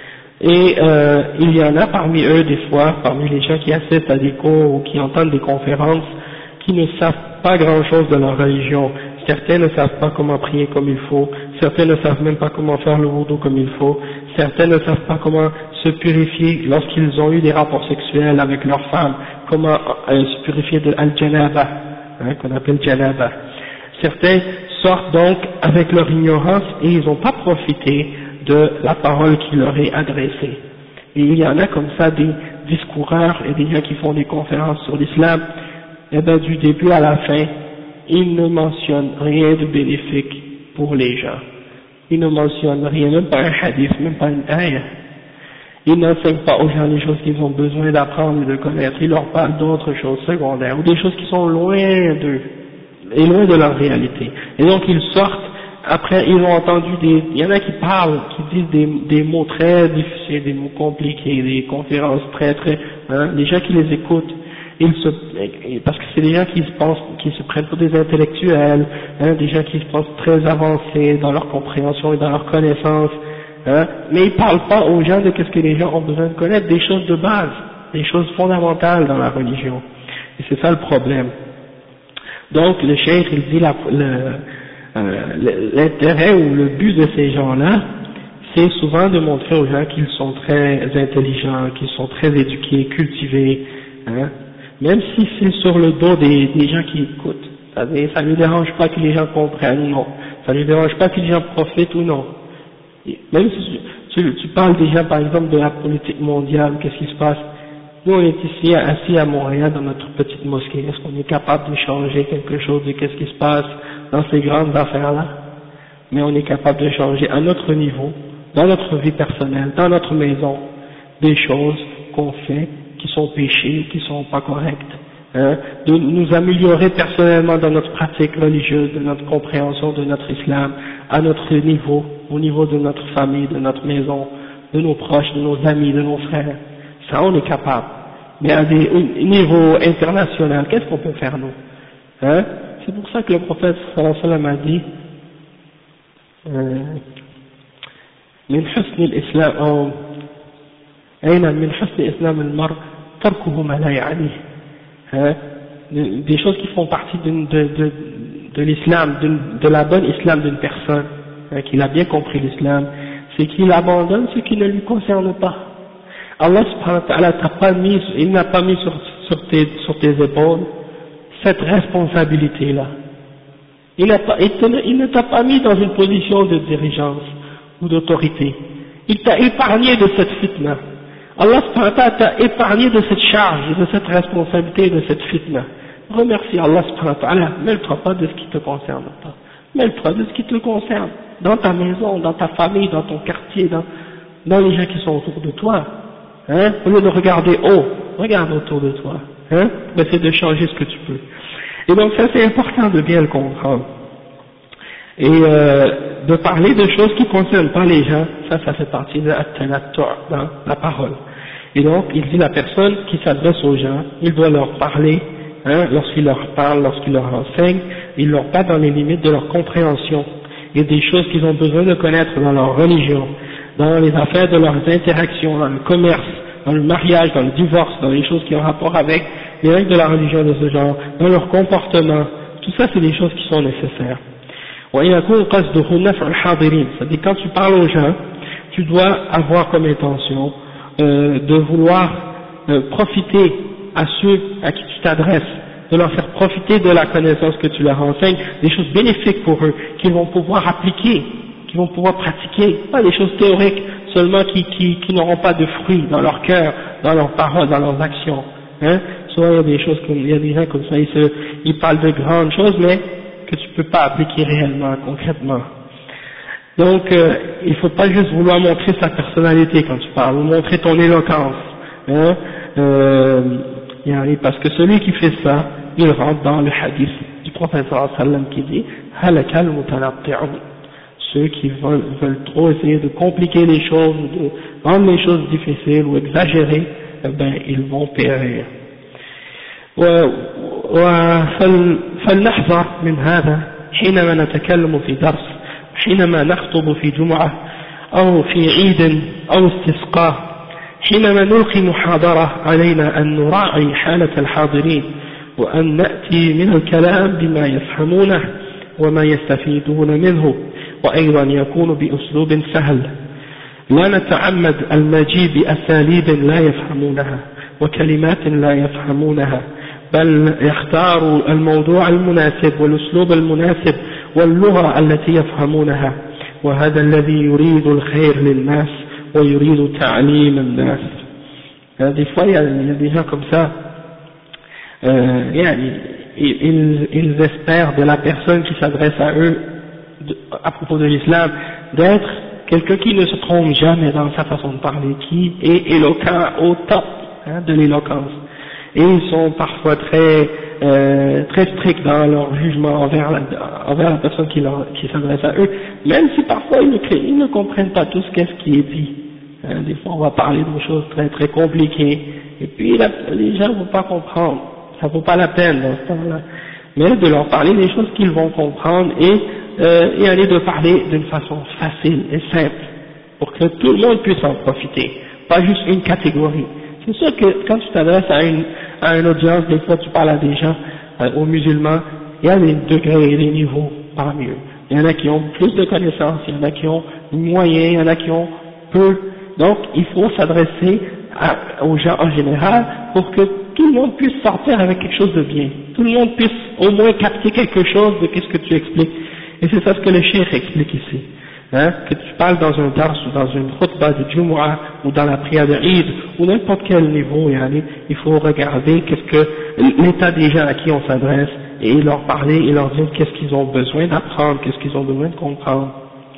Et il y en a parmi eux, des fois, parmi les gens qui assistent à des cours ou qui entendent des conférences, qui ne savent pas grand-chose de leur religion. Certains ne savent pas comment prier comme il faut, certains ne savent même pas comment faire le wudu comme il faut, certains ne savent pas comment se purifier lorsqu'ils ont eu des rapports sexuels avec leurs femmes, comment se purifier de al-janaba, hein, qu'on appelle janaba. Certains sortent donc avec leur ignorance et ils n'ont pas profité de la parole qui leur est adressée. Et il y en a comme ça des discoureurs et des gens qui font des conférences sur l'islam, et bien du début à la fin, ils ne mentionnent rien de bénéfique pour les gens. Ils ne mentionnent rien, même pas un hadith, même pas une ayah. Ils n'enseignent pas aux gens les choses qu'ils ont besoin d'apprendre et de connaître. Ils leur parlent d'autres choses secondaires ou des choses qui sont loin d'eux et loin de leur réalité. Et donc ils sortent. Après, ils ont entendu il y en a qui parlent, qui disent des mots très difficiles, des mots compliqués, des conférences les gens qui les écoutent, parce que c'est des gens qui se prennent pour des intellectuels, des gens qui se pensent très avancés dans leur compréhension et dans leur connaissance, mais ils parlent pas aux gens de qu'est-ce que les gens ont besoin de connaître, des choses de base, des choses fondamentales dans la religion. Et c'est ça le problème. Donc le cheikh, il dit l'intérêt ou le but de ces gens-là, c'est souvent de montrer aux gens qu'ils sont très intelligents, qu'ils sont très éduqués, cultivés, même si c'est sur le dos des gens qui écoutent. Ça ne lui dérange pas que les gens comprennent ou non, ça ne lui dérange pas que les gens profitent ou non. Même si tu parles déjà par exemple de la politique mondiale, qu'est-ce qui se passe? Nous on est ici assis à Montréal dans notre petite mosquée, est-ce qu'on est capable de changer quelque chose de qu'est-ce qui se passe dans ces grandes affaires-là? Mais on est capable de changer à notre niveau, dans notre vie personnelle, dans notre maison, des choses qu'on fait qui sont péchées, qui sont pas correctes, de nous améliorer personnellement dans notre pratique religieuse, de notre compréhension de notre islam, à notre niveau, au niveau de notre famille, de notre maison, de nos proches, de nos amis, de nos frères. Ça on est capable. Mais à des niveaux internationaux, qu'est-ce qu'on peut faire nous? C'est pour ça que le prophète sallallahu alayhi wa sallam a dit من حسن الإسلام أو أين من حسن إسلام المرء تركه ما لا يعنيه. Des choses qui font partie de l'islam, de la bonne islam d'une personne, qu'il a bien compris l'islam, c'est qu'il abandonne ce qui ne lui concerne pas. Allah subhanahu wa ta'ala il n'a pas mis sur tes épaules cette responsabilité-là. Il ne t'a pas mis dans une position de dirigeance ou d'autorité. Il t'a épargné de cette fitna. Allah subhanahu wa ta'ala t'a épargné de cette charge, de cette responsabilité, de cette fitna. Remercie Allah subhanahu wa ta'ala, mêle-toi pas de ce qui te concerne pas. Mêle-toi de ce qui te concerne, dans ta maison, dans ta famille, dans ton quartier, dans les gens qui sont autour de toi. Au lieu de regarder haut, regarde autour de toi. Pour essayer de changer ce que tu peux. Et donc ça c'est important de bien le comprendre. Et de parler de choses qui ne concernent pas les gens, ça fait partie de dans la parole. Et donc il dit la personne qui s'adresse aux gens, il doit leur parler, lorsqu'il leur parle, lorsqu'il leur enseigne, il leur parle dans les limites de leur compréhension et des choses qu'ils ont besoin de connaître dans leur religion, dans les affaires de leurs interactions, dans le commerce, dans le mariage, dans le divorce, dans les choses qui ont rapport avec les règles de la religion de ce genre, dans leur comportement, tout ça c'est des choses qui sont nécessaires. C'est-à-dire quand tu parles aux gens, tu dois avoir comme intention de vouloir profiter à ceux à qui tu t'adresses, de leur faire profiter de la connaissance que tu leur enseignes, des choses bénéfiques pour eux, qu'ils vont pouvoir appliquer, qu'ils vont pouvoir pratiquer, pas des choses théoriques seulement qui n'auront pas de fruits dans leur cœur, dans leurs paroles, dans leurs actions. Soit il y a des choses comme, il y a des gens comme ça, ils parlent de grandes choses, mais que tu peux pas appliquer réellement, concrètement. Donc, il faut pas juste vouloir montrer sa personnalité quand tu parles, ou montrer ton éloquence, parce que celui qui fait ça, il rentre dans le hadith du prophète sallallahu alayhi wa sallam qui dit « halakal mutanatti'un » ceux qui veulent trop essayer de compliquer les choses, de rendre les choses difficiles ou exagérer, ils vont périr. فلنحذر من هذا حينما نتكلم في درس، حينما نخطب في جمعة أو في عيد أو استسقاء، حينما نلقي محاضرة علينا أن نراعي حالة الحاضرين وأن نأتي من الكلام بما يفهمونه وما يستفيدون منه، وأيضا يكون بأسلوب سهل، لا نتعمد المجيء بأساليب لا يفهمونها وكلمات لا يفهمونها، بل يختار الموضوع المناسب والأسلوب المناسب واللغة التي يفهمونها، وهذا الذي يريد الخير للناس ويريد تعليم الناس. Des fois il y a des gens comme ça, ils espèrent de la personne qui s'adresse à eux à propos de l'islam d'être quelqu'un qui ne se trompe jamais dans sa façon de parler, qui est éloquent au top de l'éloquence. Et ils sont parfois très stricts dans leur jugement envers la personne qui s'adresse à eux, même si parfois ils ne comprennent pas tout ce qui est dit. Des fois on va parler de choses très très compliquées, et puis les gens ne vont pas comprendre, ça vaut pas la peine dans ce temps-là, mais de leur parler des choses qu'ils vont comprendre et aller de parler d'une façon facile et simple, pour que tout le monde puisse en profiter, pas juste une catégorie. C'est sûr que quand tu t'adresses à une audience, des fois tu parles à des gens, aux musulmans, il y a des degrés et des niveaux parmi eux. Il y en a qui ont plus de connaissances, il y en a qui ont moyen, il y en a qui ont peu. Donc il faut s'adresser aux gens en général pour que tout le monde puisse sortir avec quelque chose de bien. Tout le monde puisse au moins capter quelque chose de ce que tu expliques. Et c'est ça ce que le cheikh explique ici. Que tu parles dans un dars ou dans une khutbah de Jumu'ah ou dans la prière de Eid ou n'importe quel niveau, il faut regarder qu'est-ce que l'état des gens à qui on s'adresse et leur parler et leur dire qu'est-ce qu'ils ont besoin d'apprendre, qu'est-ce qu'ils ont besoin de comprendre,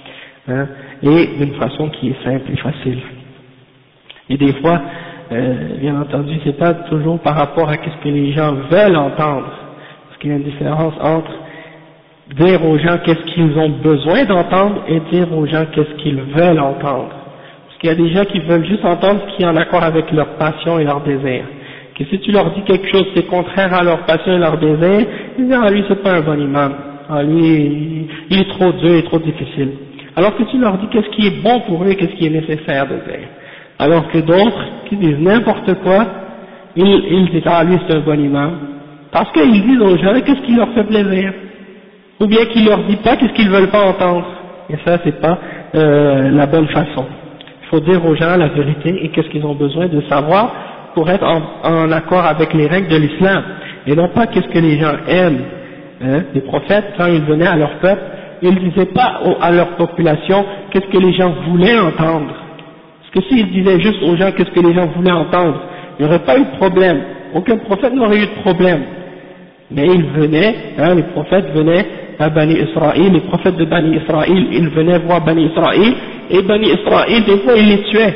et d'une façon qui est simple et facile. Et des fois, bien entendu, c'est pas toujours par rapport à qu'est-ce que les gens veulent entendre, parce qu'il y a une différence entre dire aux gens qu'est-ce qu'ils ont besoin d'entendre et dire aux gens qu'est-ce qu'ils veulent entendre. Parce qu'il y a des gens qui veulent juste entendre ce qui est en accord avec leur passion et leur désir. Que si tu leur dis quelque chose qui est contraire à leur passion et leur désir, ils disent, ah lui c'est pas un bon imam, ah lui il est trop dur, il est trop difficile. Alors que tu leur dis qu'est-ce qui est bon pour eux et qu'est-ce qui est nécessaire de dire. Alors que d'autres qui disent n'importe quoi, ils disent, ah lui c'est un bon imam, parce qu'ils disent aux gens qu'est-ce qui leur fait plaisir. Ou bien qu'il leur dit pas qu'est-ce qu'ils veulent pas entendre. Et ça, c'est pas la bonne façon. Il faut dire aux gens la vérité et qu'est-ce qu'ils ont besoin de savoir pour être en accord avec les règles de l'islam. Et non pas qu'est-ce que les gens aiment. Les prophètes, quand ils venaient à leur peuple, ils ne disaient pas à leur population qu'est-ce que les gens voulaient entendre. Parce que s'ils disaient juste aux gens qu'est-ce que les gens voulaient entendre, il n'y aurait pas eu de problème. Aucun prophète n'aurait eu de problème. Mais ils venaient, les prophètes venaient à Bani Israël, les prophètes de Bani Israël, ils venaient voir Bani Israël, et Bani Israël, des fois, ils les tuaient.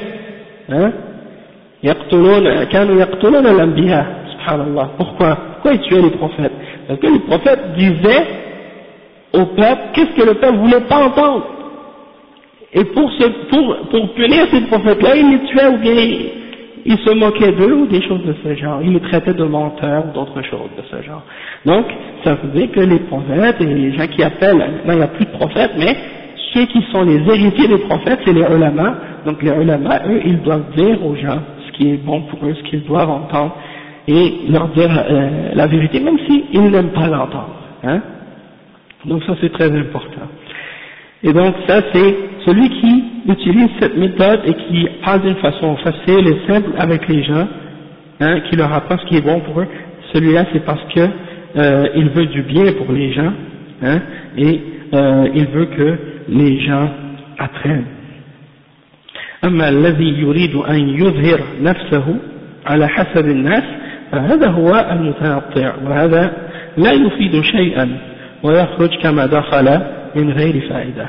كانوا يقتلون الأنبياء, subhanallah. Pourquoi ils tuaient les prophètes? Parce que les prophètes disaient au peuple qu'est-ce que le peuple voulait pas entendre. Et pour punir ces prophètes-là, ils les tuaient ou bien ils se moquaient d'eux ou des choses de ce genre, ils les traitaient de menteurs ou d'autres choses de ce genre. Donc, ça veut dire que les prophètes et les gens qui appellent, maintenant il n'y a plus de prophètes, mais ceux qui sont les héritiers des prophètes, c'est les ulama. Donc les ulama, eux, ils doivent dire aux gens ce qui est bon pour eux, ce qu'ils doivent entendre, et leur dire la vérité, même s'ils n'aiment pas l'entendre. Donc ça c'est très important. Et donc ça c'est celui qui utilise cette méthode et qui parle d'une façon facile et simple avec les gens, qui leur apprend ce qui est bon pour eux, celui-là c'est parce que il veut du bien pour les gens, et il veut que les gens apprennent. أما الذي يريد أن يظهر نفسه على حسب الناس فهذا هو المتنطع وهذا لا يفيد شيئا ويخرج كما دخل من غير فائدة.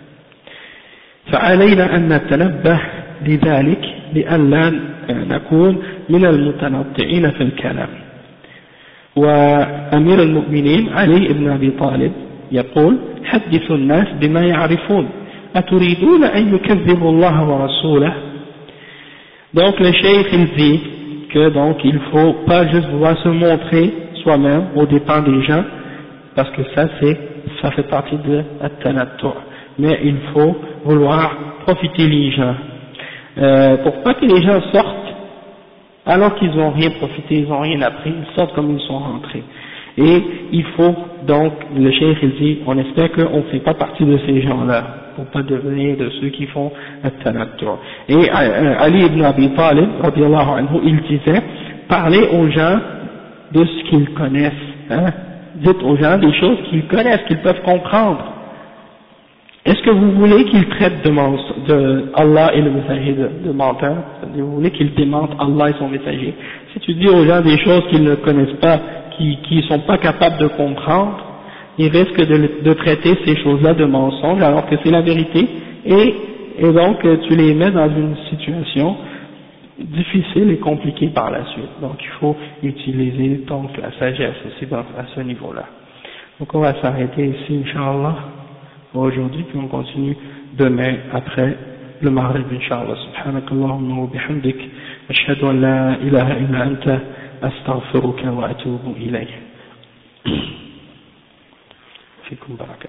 فعلينا أن نتنبه لذلك لئلا نكون من المتنطعين في الكلام. وأمير المؤمنين علي بن أبي طالب يقول حدثوا الناس بما يعرفون أتريدون أن يكذبوا الله ورسوله. Donc le cheikh il dit que donc il faut pas juste vouloir se montrer soi-même aux dépens des gens, parce que ça fait partie de at-tanattu', mais il faut vouloir profiter les gens, pour pas que les gens sortent alors qu'ils n'ont rien profité, ils n'ont rien appris, ils sortent comme ils sont rentrés. Et il faut donc, le cheikh il dit, on espère qu'on ne fait pas partie de ces gens-là, pour pas devenir de ceux qui font at-tanattu'. Et Ali ibn Abi Talib, radiyallahu anhu, il disait, parlez aux gens de ce qu'ils connaissent, dites aux gens des choses qu'ils connaissent, qu'ils peuvent comprendre. Est-ce que vous voulez qu'il traite de Allah et le messager de menteurs? C'est-à-dire, vous voulez qu'il démente Allah et son messager? Si tu dis aux gens des choses qu'ils ne connaissent pas, qui ne sont pas capables de comprendre, ils risquent de traiter ces choses-là de mensonges alors que c'est la vérité, et donc tu les mets dans une situation difficile et compliquée par la suite. Donc il faut utiliser donc la sagesse aussi à ce niveau-là. Donc on va s'arrêter ici, Inch'Allah, pour aujourd'hui, puis on continue demain après le Maghrib, Inch'Allah. Subhanakallahumma wa bihamdik, ashhadu an la ilaha illa anta, astaghfiruka wa atubu ilayk. Fikum baraka.